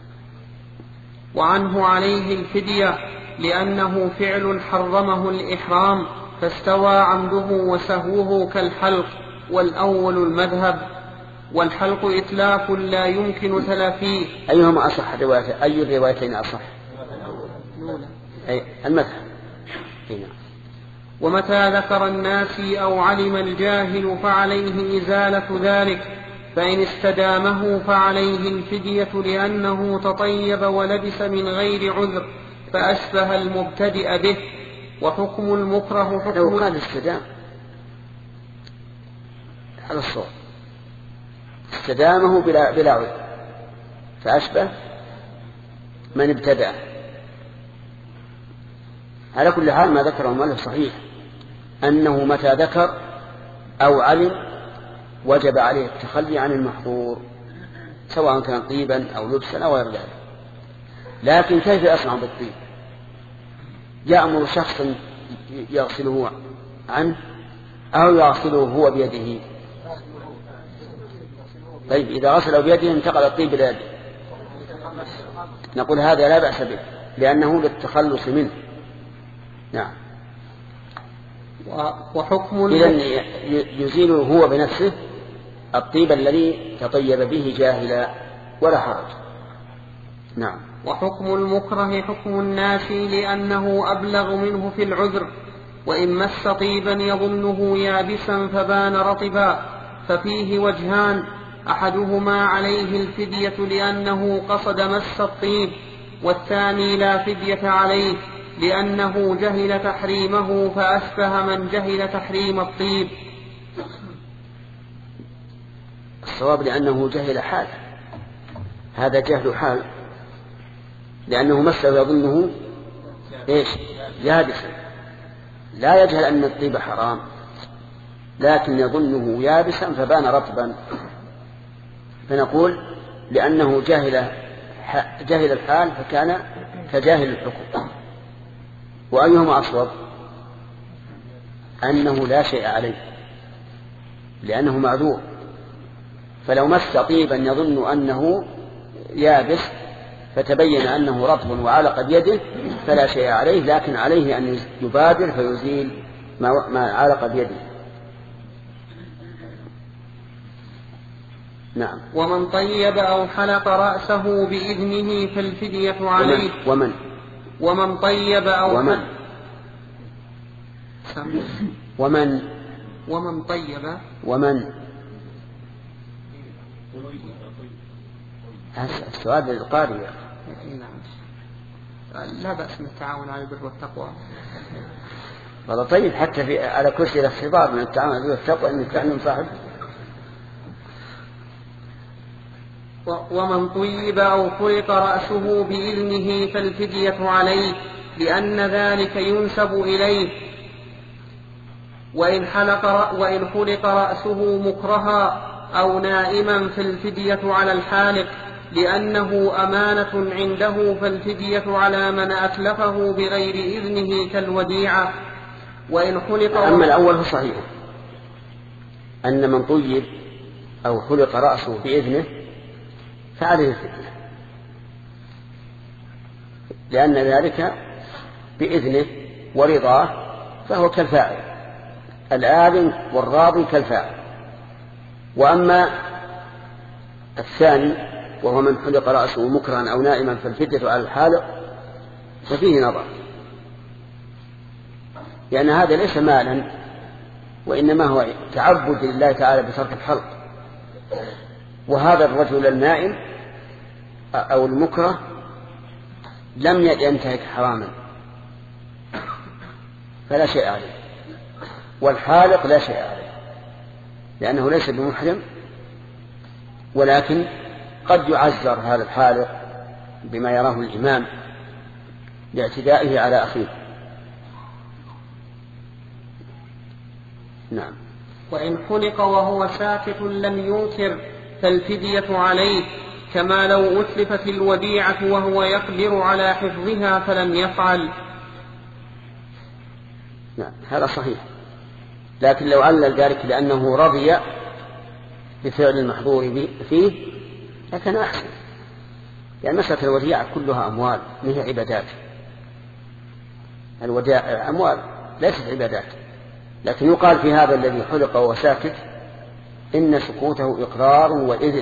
وعنه عليه الفدية لأنه فعل حرمه الإحرام، فاستوى عمده وسهوه كالحلق، والأول المذهب، والحلق إتلاف لا يمكن تلافيه. أيهما أصح رواية؟ أي الروايتين أصح؟ الأولى. أي المذهب. هنا. ومتى ذكر الناس أو علم الجاهل فعليه إزالة ذلك، فإن استدامه فعليه الفدية لأنه تطيب ولبس من غير عذر فأشبه المبتدئ به. وحكم المكره حكم لو قال استدام على الصوت استدامه بلا, بلا عذر فأشبه من ابتدأ. على كل حال ما ذكره المؤلف صحيح، أنه متى ذكر أو علم وجب عليه التخلي عن المحظور سواء كان طيبا أو لبسا أو غير ذلك. لكن كيف يصنع بالطيب؟ يأمر شخصا يغسله عنه أو يغسله هو بيده؟ طيب إذا غسله بيده انتقل الطيب إلى يده، نقول هذا لا بأس به لأنه للتخلص منه. نعم. وحكم إذن يزيله هو بنفسه الطيب الذي تطيب به جاهلا ولا حرج. نعم. وحكم المكره حكم الناس لأنه أبلغ منه في العذر، وإن مس طيبا يظنه يابسا فبان رطبا ففيه وجهان، أحدهما عليه الفدية لأنه قصد مس الطيب، والثاني لا فدية عليه لأنه جهل تحريمه فأشبه من جهل تحريم الطيب. الصواب لأنه جهل حال، هذا جهل حال، لأنه مسه يظنه إيش؟ يابسا، لا يجهل أن الطيب حرام لكن يظنه يابسا فبان رطبا، فنقول لأنه جهل جهل الحال فكان كجاهل الحكم. وأيهما أصوب؟ أنه لا شيء عليه لأنه معذور، فلو مس طيبا يظن أنه يابس فتبين أنه رطب وعلق بيده فلا شيء عليه، لكن عليه أن يبادر فيزيل ما علق بيده. نعم. ومن طيب أو حلق رأسه بإذنه فالفدية عليه. ومن ومن طيب أو ومن ومن ومن طيب ومن السؤال للقارئ. لا بأس من التعاون على البر والتقوى. والله طيب حتى في على كرسي الاختبار من التعاون على البر والتقوى أن يتعلم صاحب. ومن طيب أو خلق رأسه بإذنه فالفدية عليه لأن ذلك ينسب إليه، وإن حلق وإن خلق رأسه مكرها أو نائما فالفدية على الحالق لأنه أمانة عنده، فالفدية على من أتلفه بغير إذنه كالوديعة. وإن خلق أما الأول فصحيح أن من طيب أو خلق رأسه بإذنه فعليه الفدية، لأن ذلك بإذنه ورضاه فهو كالفاعل، الآذن والراضي كالفاعل. وأما الثاني وهو من حلق رأسه مكرها أو نائما فالفدية على الحالق ففيه نظر، لأن هذا ليس مالا وإنما هو تعبد لله تعالى بترك الحلق، وهذا الرجل النائم أو المكره لم ينتهك حراما فلا شيء عليه، والحالق لا شيء عليه لأنه ليس بمحرم، ولكن قد يعذر هذا الحالق بما يراه الإمام لاعتدائه على أخيه. نعم. وإن خلق وهو ساكت لم ينكر فالفدية عليه، كما لو أتلفت الوديعة وهو يقدر على حفظها فلم يفعل. نعم هذا صحيح، لكن لو علل ذلك لأنه رضي بفعل المحظور فيه لكن أحسن، يعني مسألة الوديعة كلها أموال ما هي عبادات، الوديعة أموال ليست عبادات، لكن يقال في هذا الذي حلق وهو ساكت إن سكوته إقرار وإذن.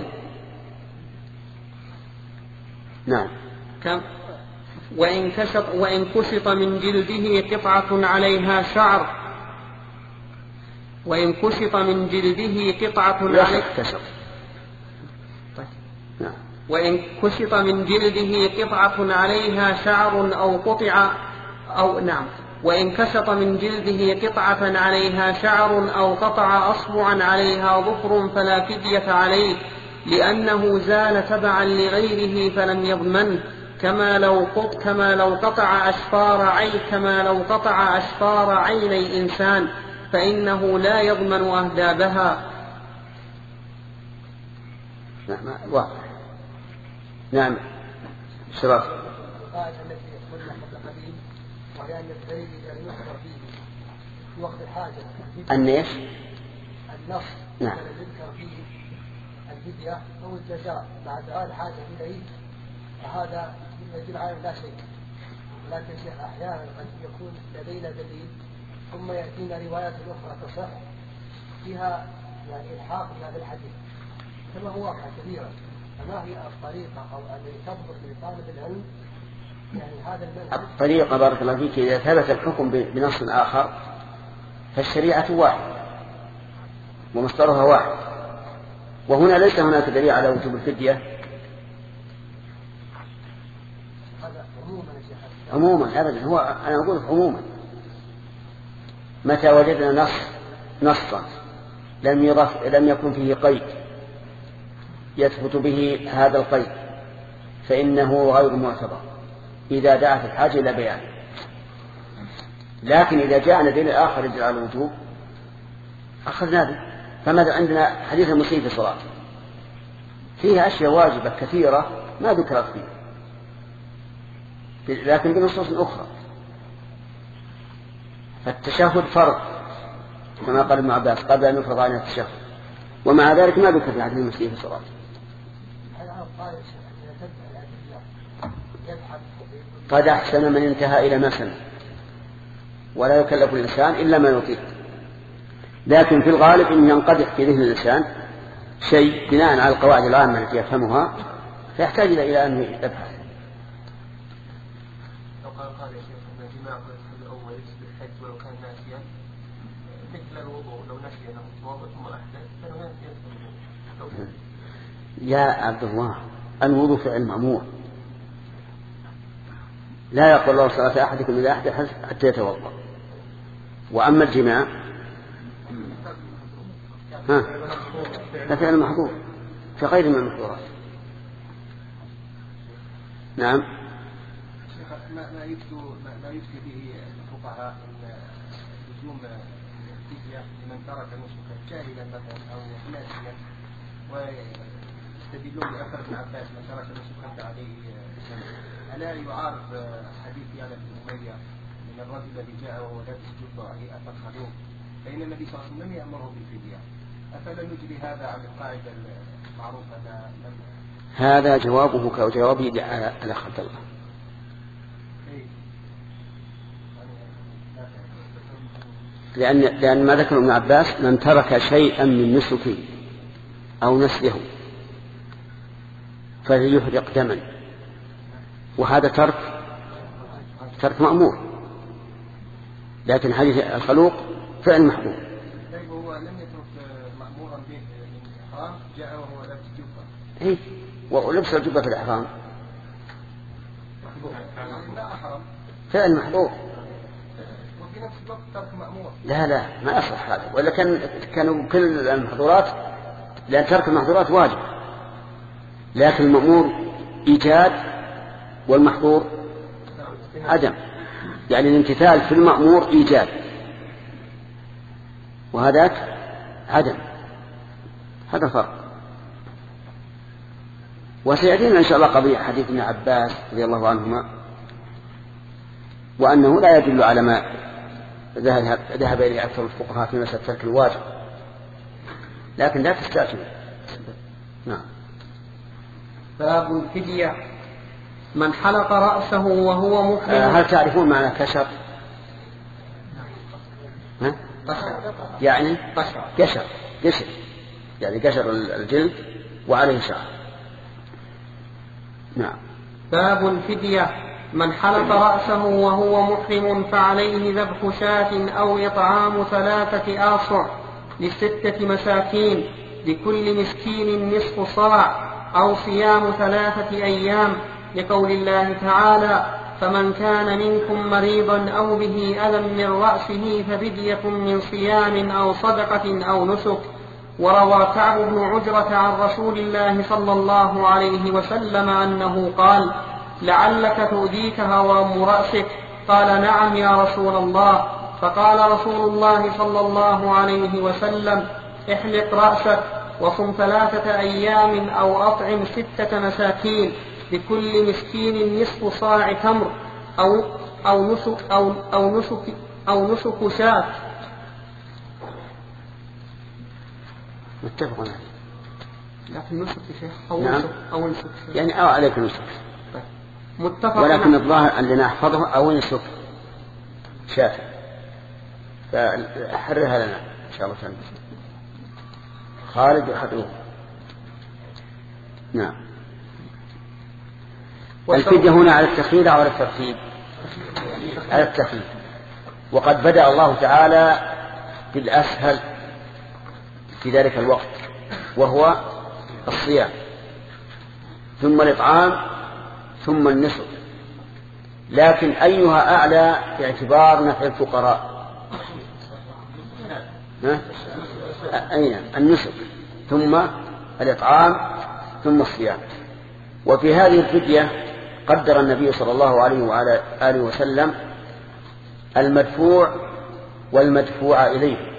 نعم. وإن كشط, وإن كشط من جلده قطعة عليها شعر وإن كشط من جلده قطعة عليه نعم. وإن كشط من جلده قطعة عليها شعر أو قطع أو نعم وإن كشط من جلده قطعة عليها شعر أو قطع أصبعا عليها ظفر فلا فدية عليه، لأنه زال تبعا لغيره فلم يضمنه، كما لو قط كما لو قطع أشفار عين كما لو قطع أشفار عيني إنسان، فإنه لا يضمن أهدابها. نعم واضح. نعم شرف. القاعدة التي قلنا قبل قليل وهي أن الدليل إذا يذكر فيه في وقت الحاجة النص النص نعم يذكر فيه الفدية أو الجزاء بعد هذا الحاجة إليه، فهذا يدل على لا شيء. ولكن أحيانا قد يكون لدينا دليل ثم يأتينا روايات أخرى تصح فيها يعني إلحاق بهذا الحديث كما هو واقع كثيرا. فما هي الطريقة أو التي تضبط لطالب العلم يعني هذا المنهج؟ الطريقة بارك الله فيك إذا ثبت الحكم بنص آخر فالشريعة واحدة ومصدرها واحد، وهنا ليس هناك دليل على وجوب الفدية هذا عموما يا شيخ. عموما أبدا، هو أنا أقول عموما متى وجدنا نص نصا لم يضف لم يكن فيه قيد يثبت به هذا القيد فإنه غير معتبر إذا دعت الحاجة إلى بيان. لكن إذا جاءنا دليل آخر يدل على الوجوب أخذنا به. فماذا عندنا حديث المسيء في صلاة فيها أشياء واجبة كثيرة ما ذكرت فيه لكن بنصوص أخرى. فالتشهد فرض كما قال ابن عباس قبل أن يفرض علينا التشهد، ومع ذلك ما ذكر في حديث المسيء في صلاة. قد أحسن من انتهى إلى ما سمع، ولا يكلف الإنسان إلا ما يطيق. لكن في الغالب إن ينقدح في ذهن الإنسان شيء بناء على القواعد العامة التي يفهمها فيحتاج إلى أن يبحث. لو قال قال يا شيخ أن الجماع في الأول بالحج ولو كان ناسيا مثل الوضوء لو نسي أنه توضأ ثم أحدث فإنه ينسي. يا عبد الله الوضوء فعل مأمور، لا يقول الله صلاة أحدكم إذا أحدث حتى يتوضأ. وأما الجماع ها فعل محظور في غير من المحظورات. نعم. ما يفتي ما يفتي به الفقهاء ان لزوم الفدية لمن ترك نسكا جاهلا مثلا او ناسيا، ويستدلون بأثر ابن عباس من ترك نسكا فعليه سنة. ألا يعارض حديث يالا بن أمية من الرجل الذي جاء وهو لابس جبة عليه أثر خلوق، فإن النبي صلى الله عليه وسلم لم يأمره بالفدية، أفلا نجري هذا عن القاعدة المعروفة؟ هذا جوابه كجوابه على خط الله، لأن لأن ما ذكر ابن عباس من ترك شيئا من نسكه أو نسله فليحرق دما، وهذا ترك ترك مأمور، لكن حديث الخلوق فعل محظور. طيب هو لم يترك مأمورا به من الإحرام، جاء وهو لابس جبة. إيه ولبس الجبة في الإحرام فعل محظور وفي نفس الوقت ترك مأمور. لا لا ما يصح هذا، ولا كان كانوا كل المحظورات، لأن ترك المحظورات واجب، لكن المأمور إيجاد والمحظور عدم، يعني الامتثال في المأمور إيجاد وهذاك عدم، هذا فرق. وسيأتينا إن شاء الله قضية حديث ابن عباس رضي الله عنهما، وأنه لا يدل على ما ذهب إليه أكثر الفقهاء في مسألة ترك الواجب، لكن لا تستعجل. نعم. باب الفدية. من حلق رأسه وهو محرم. هل تعرفون معنى كشر؟ ها؟ يعني قشر قشر يعني قشر الجلد وعليه شعر. نعم. باب الفدية. من حلق رأسه وهو محرم فعليه ذبح شاة أو إطعام ثلاثة آصع لستة مساكين لكل مسكين نصف صاع أو صيام ثلاثة أيام، لقول الله تعالى: فمن كان منكم مريضا أو به أذى من رأسه ففدية من صيام أو صدقة أو نسك. وروى كعب بن عجرة عن رسول الله صلى الله عليه وسلم أنه قال: لعلك تؤذيك هوام رأسك؟ قال: نعم يا رسول الله. فقال رسول الله صلى الله عليه وسلم: احلق رأسك وصم ثلاثة أيام أو أطعم ستة مساكين لكل مسكين نصف صاع تمر أو أو نسك أو أو نسك أو نسك شاة. متفق عليه. لكن نسك شيخ أو نعم. نسك أو نسك يعني أو عليك نسك. طيب. متفق. ولكن الظاهر عندنا نحفظه أو نسك شاة، فحررها لنا إن شاء الله تعالى. خالد يحرره. نعم. الفدية هنا على التخيير أو على الترتيب؟ على التخيير. وقد بدأ الله تعالى بالأسهل في ذلك الوقت وهو الصيام، ثم الإطعام، ثم النسك. لكن أيها أعلى باعتبار نفع الفقراء؟ أين النسك، ثم الإطعام، ثم الصيام. وفي هذه الفدية قدر النبي صلى الله عليه وعلى آله وسلم المدفوع والمدفوع إليه،